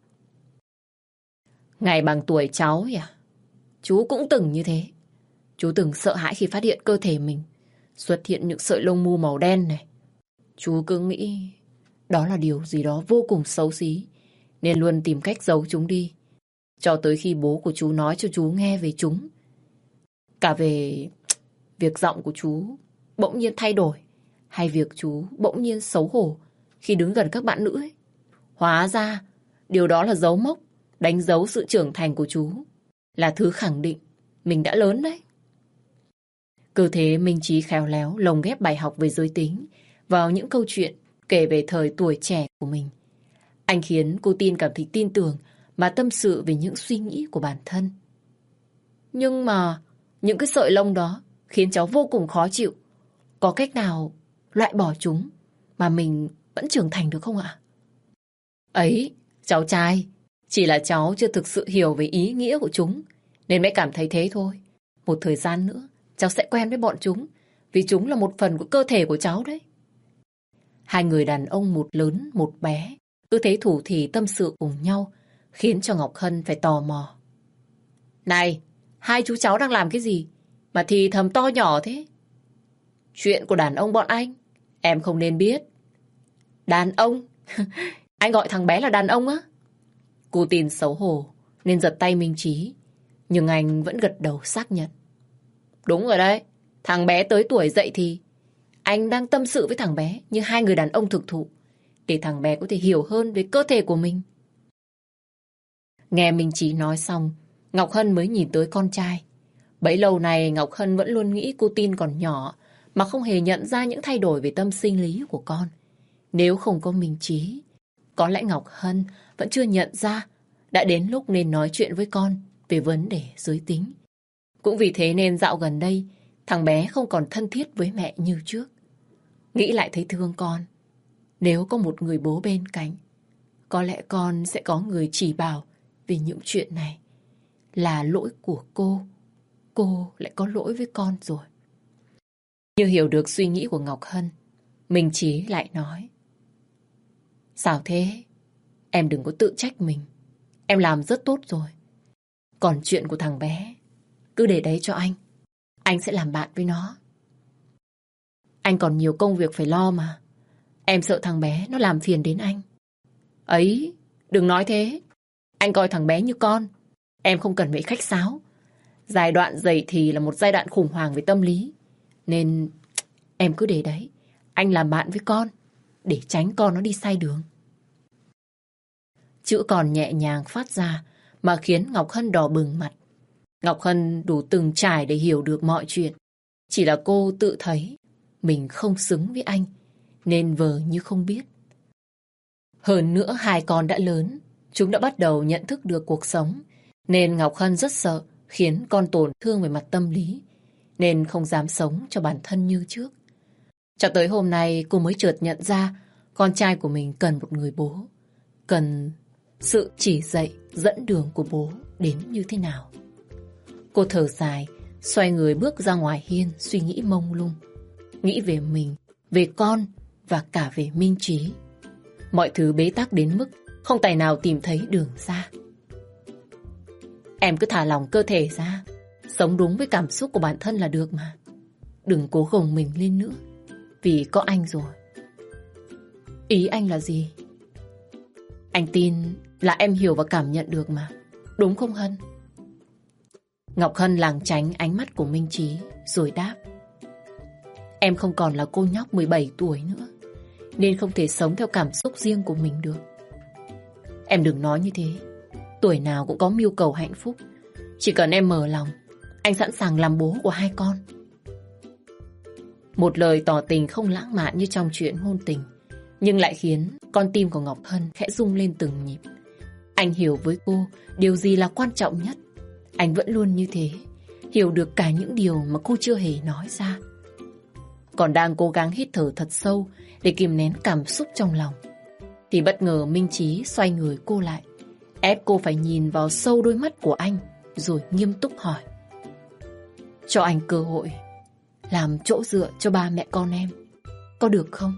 Ngày bằng tuổi cháu à? Chú cũng từng như thế. Chú từng sợ hãi khi phát hiện cơ thể mình xuất hiện những sợi lông mu màu đen này. Chú cứ nghĩ đó là điều gì đó vô cùng xấu xí, nên luôn tìm cách giấu chúng đi. Cho tới khi bố của chú nói cho chú nghe về chúng. Cả về việc giọng của chú bỗng nhiên thay đổi, hay việc chú bỗng nhiên xấu hổ khi đứng gần các bạn nữ ấy. Hóa ra điều đó là dấu mốc đánh dấu sự trưởng thành của chú, là thứ khẳng định mình đã lớn đấy. Cứ thế Minh Chí khéo léo lồng ghép bài học về giới tính vào những câu chuyện kể về thời tuổi trẻ của mình. Anh khiến cô tin cảm thấy tin tưởng mà tâm sự về những suy nghĩ của bản thân. Nhưng mà những cái sợi lông đó khiến cháu vô cùng khó chịu. Có cách nào loại bỏ chúng mà mình vẫn trưởng thành được không ạ? Ấy, cháu trai, chỉ là cháu chưa thực sự hiểu về ý nghĩa của chúng nên mới cảm thấy thế thôi. Một thời gian nữa cháu sẽ quen với bọn chúng, vì chúng là một phần của cơ thể của cháu đấy. Hai người đàn ông một lớn một bé cứ thế thủ thỉ tâm sự cùng nhau, khiến cho Ngọc Hân phải tò mò. Này, hai chú cháu đang làm cái gì mà thì thầm to nhỏ thế? Chuyện của đàn ông bọn anh em không nên biết. Đàn ông? Anh gọi thằng bé là đàn ông á? Cô tin xấu hổ nên giật tay Minh Chí, nhưng anh vẫn gật đầu xác nhận. Đúng rồi đấy, thằng bé tới tuổi dậy thì anh đang tâm sự với thằng bé như hai người đàn ông thực thụ, để thằng bé có thể hiểu hơn về cơ thể của mình. Nghe Minh Chí nói xong, Ngọc Hân mới nhìn tới con trai. Bấy lâu này Ngọc Hân vẫn luôn nghĩ cô tin còn nhỏ mà không hề nhận ra những thay đổi về tâm sinh lý của con. Nếu không có Minh Trí, có lẽ Ngọc Hân vẫn chưa nhận ra đã đến lúc nên nói chuyện với con về vấn đề giới tính. Cũng vì thế nên dạo gần đây, thằng bé không còn thân thiết với mẹ như trước. Nghĩ lại thấy thương con. Nếu có một người bố bên cạnh, có lẽ con sẽ có người chỉ bảo về những chuyện này. Là lỗi của cô lại có lỗi với con rồi. Như hiểu được suy nghĩ của Ngọc Hân, Minh Trí lại nói: Sao thế? Em đừng có tự trách mình. Em làm rất tốt rồi. Còn chuyện của thằng bé, cứ để đấy cho anh. Anh sẽ làm bạn với nó. Anh còn nhiều công việc phải lo mà. Em sợ thằng bé nó làm phiền đến anh. Ấy, đừng nói thế. Anh coi thằng bé như con. Em không cần phải khách sáo. Giai đoạn dậy thì là một giai đoạn khủng hoảng về tâm lý. Nên em cứ để đấy. Anh làm bạn với con, để tránh con nó đi sai đường. Chữ còn nhẹ nhàng phát ra mà khiến Ngọc Hân đỏ bừng mặt. Ngọc Hân đủ từng trải để hiểu được mọi chuyện. Chỉ là cô tự thấy mình không xứng với anh, nên vờ như không biết. Hơn nữa hai con đã lớn, chúng đã bắt đầu nhận thức được cuộc sống, nên Ngọc Hân rất sợ khiến con tổn thương về mặt tâm lý, nên không dám sống cho bản thân như trước. Cho tới hôm nay cô mới chợt nhận ra con trai của mình cần một người bố, cần sự chỉ dạy, dẫn đường của bố đến như thế nào. Cô thở dài, xoay người bước ra ngoài hiên, suy nghĩ mông lung. Nghĩ về mình, về con và cả về Minh Trí. Mọi thứ bế tắc đến mức không tài nào tìm thấy đường ra. Em cứ thả lỏng cơ thể ra, sống đúng với cảm xúc của bản thân là được mà. Đừng cố gồng mình lên nữa, vì có anh rồi. Ý anh là gì? Anh tin là em hiểu và cảm nhận được mà, đúng không Hân? Ngọc Hân lảng tránh ánh mắt của Minh Trí rồi đáp: Em không còn là cô nhóc 17 tuổi nữa, nên không thể sống theo cảm xúc riêng của mình được. Em đừng nói như thế. Tuổi nào cũng có mưu cầu hạnh phúc. Chỉ cần em mở lòng, anh sẵn sàng làm bố của hai con. Một lời tỏ tình không lãng mạn như trong chuyện ngôn tình, nhưng lại khiến con tim của Ngọc Hân khẽ rung lên từng nhịp. Anh hiểu với cô điều gì là quan trọng nhất. Anh vẫn luôn như thế, hiểu được cả những điều mà cô chưa hề nói ra. Còn đang cố gắng hít thở thật sâu để kìm nén cảm xúc trong lòng, thì bất ngờ Minh Trí xoay người cô lại, ép cô phải nhìn vào sâu đôi mắt của anh, rồi nghiêm túc hỏi: Cho anh cơ hội làm chỗ dựa cho ba mẹ con em, có được không?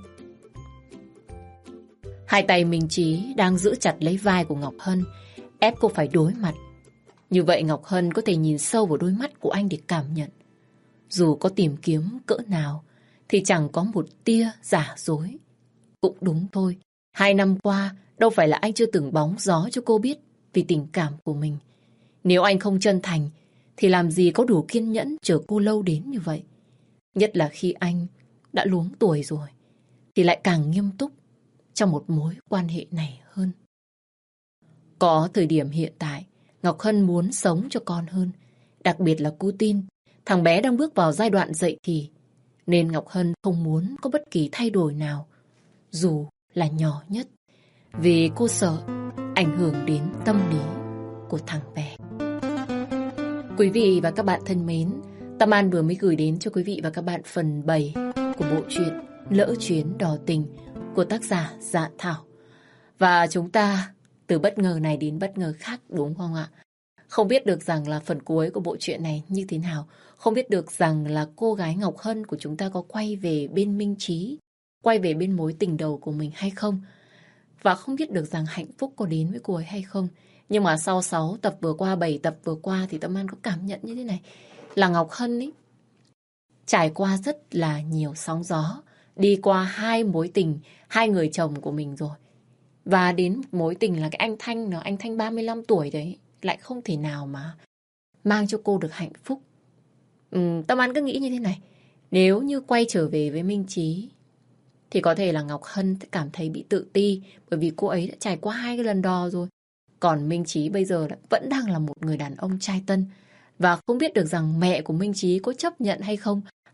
Hai tay Minh Trí đang giữ chặt lấy vai của Ngọc Hân, ép cô phải đối mặt. Như vậy Ngọc Hân có thể nhìn sâu vào đôi mắt của anh để cảm nhận. Dù có tìm kiếm cỡ nào thì chẳng có một tia giả dối. Cũng đúng thôi, 2 năm qua đâu phải là anh chưa từng bóng gió cho cô biết vì tình cảm của mình. Nếu anh không chân thành thì làm gì có đủ kiên nhẫn chờ cô lâu đến như vậy. Nhất là khi anh đã luống tuổi rồi thì lại càng nghiêm túc trong một mối quan hệ này hơn. Có thời điểm hiện tại, Ngọc Hân muốn sống cho con hơn. Đặc biệt là cô tin thằng bé đang bước vào giai đoạn dậy thì, nên Ngọc Hân không muốn có bất kỳ thay đổi nào, dù là nhỏ nhất, vì cô sợ ảnh hưởng đến tâm lý của thằng bé. Quý vị và các bạn thân mến, Tâm An vừa mới gửi đến cho quý vị và các bạn phần 7 của bộ truyện Lỡ Chuyến Đò Tình của tác giả Dạ Thảo. Và chúng ta từ bất ngờ này đến bất ngờ khác, đúng không ạ? Không biết được rằng là phần cuối của bộ truyện này như thế nào. Không biết được rằng là cô gái Ngọc Hân của chúng ta có quay về bên Minh Trí, quay về bên mối tình đầu của mình hay không. Và không biết được rằng hạnh phúc có đến với cô ấy hay không. Nhưng mà sau 6 tập vừa qua, 7 tập vừa qua thì Tâm An có cảm nhận như thế này. Là Ngọc Hân ấy trải qua rất là nhiều sóng gió, đi qua 2 mối tình, 2 người chồng của mình rồi. Và đến mối tình là cái anh Thanh, anh Thanh 35 tuổi đấy, lại không thể nào mà mang cho cô được hạnh phúc. Tâm An cứ nghĩ như thế này, nếu như quay trở về với Minh Trí thì có thể là Ngọc Hân cảm thấy bị tự ti, bởi vì cô ấy đã trải qua 2 cái lần đò rồi. Còn Minh Trí bây giờ vẫn đang là một người đàn ông trai tân, và không biết được rằng mẹ của Minh Trí có chấp nhận hay không,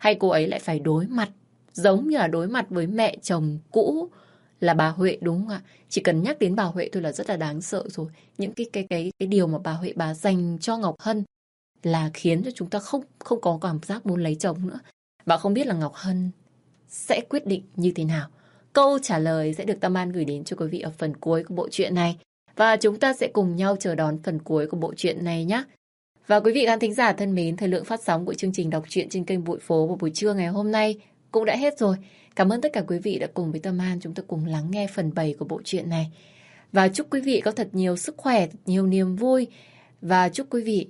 hay cô ấy lại phải đối mặt giống như là đối mặt với mẹ chồng cũ là bà Huệ, đúng không ạ? Chỉ cần nhắc đến bà Huệ thôi là rất là đáng sợ rồi. Những cái điều mà bà Huệ bà dành cho Ngọc Hân là khiến cho chúng ta không không có cảm giác muốn lấy chồng nữa. Và không biết là Ngọc Hân sẽ quyết định như thế nào. Câu trả lời sẽ được Tâm An gửi đến cho quý vị ở phần cuối của bộ truyện này. Và chúng ta sẽ cùng nhau chờ đón phần cuối của bộ truyện này nhé. Và quý vị khán thính giả thân mến, thời lượng phát sóng của chương trình đọc truyện trên kênh Bụi Phố vào buổi trưa ngày hôm nay cũng đã hết rồi. Cảm ơn tất cả quý vị đã cùng với Tâm An chúng ta cùng lắng nghe phần 7 của bộ truyện này. Và chúc quý vị có thật nhiều sức khỏe, thật nhiều niềm vui. Và chúc quý vị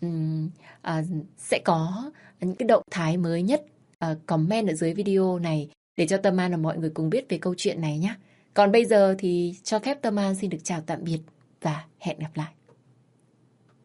sẽ có những cái động thái mới nhất, comment ở dưới video này để cho Tâm An và mọi người cùng biết về câu chuyện này nhé. Còn bây giờ thì cho phép Tâm An xin được chào tạm biệt và hẹn gặp lại.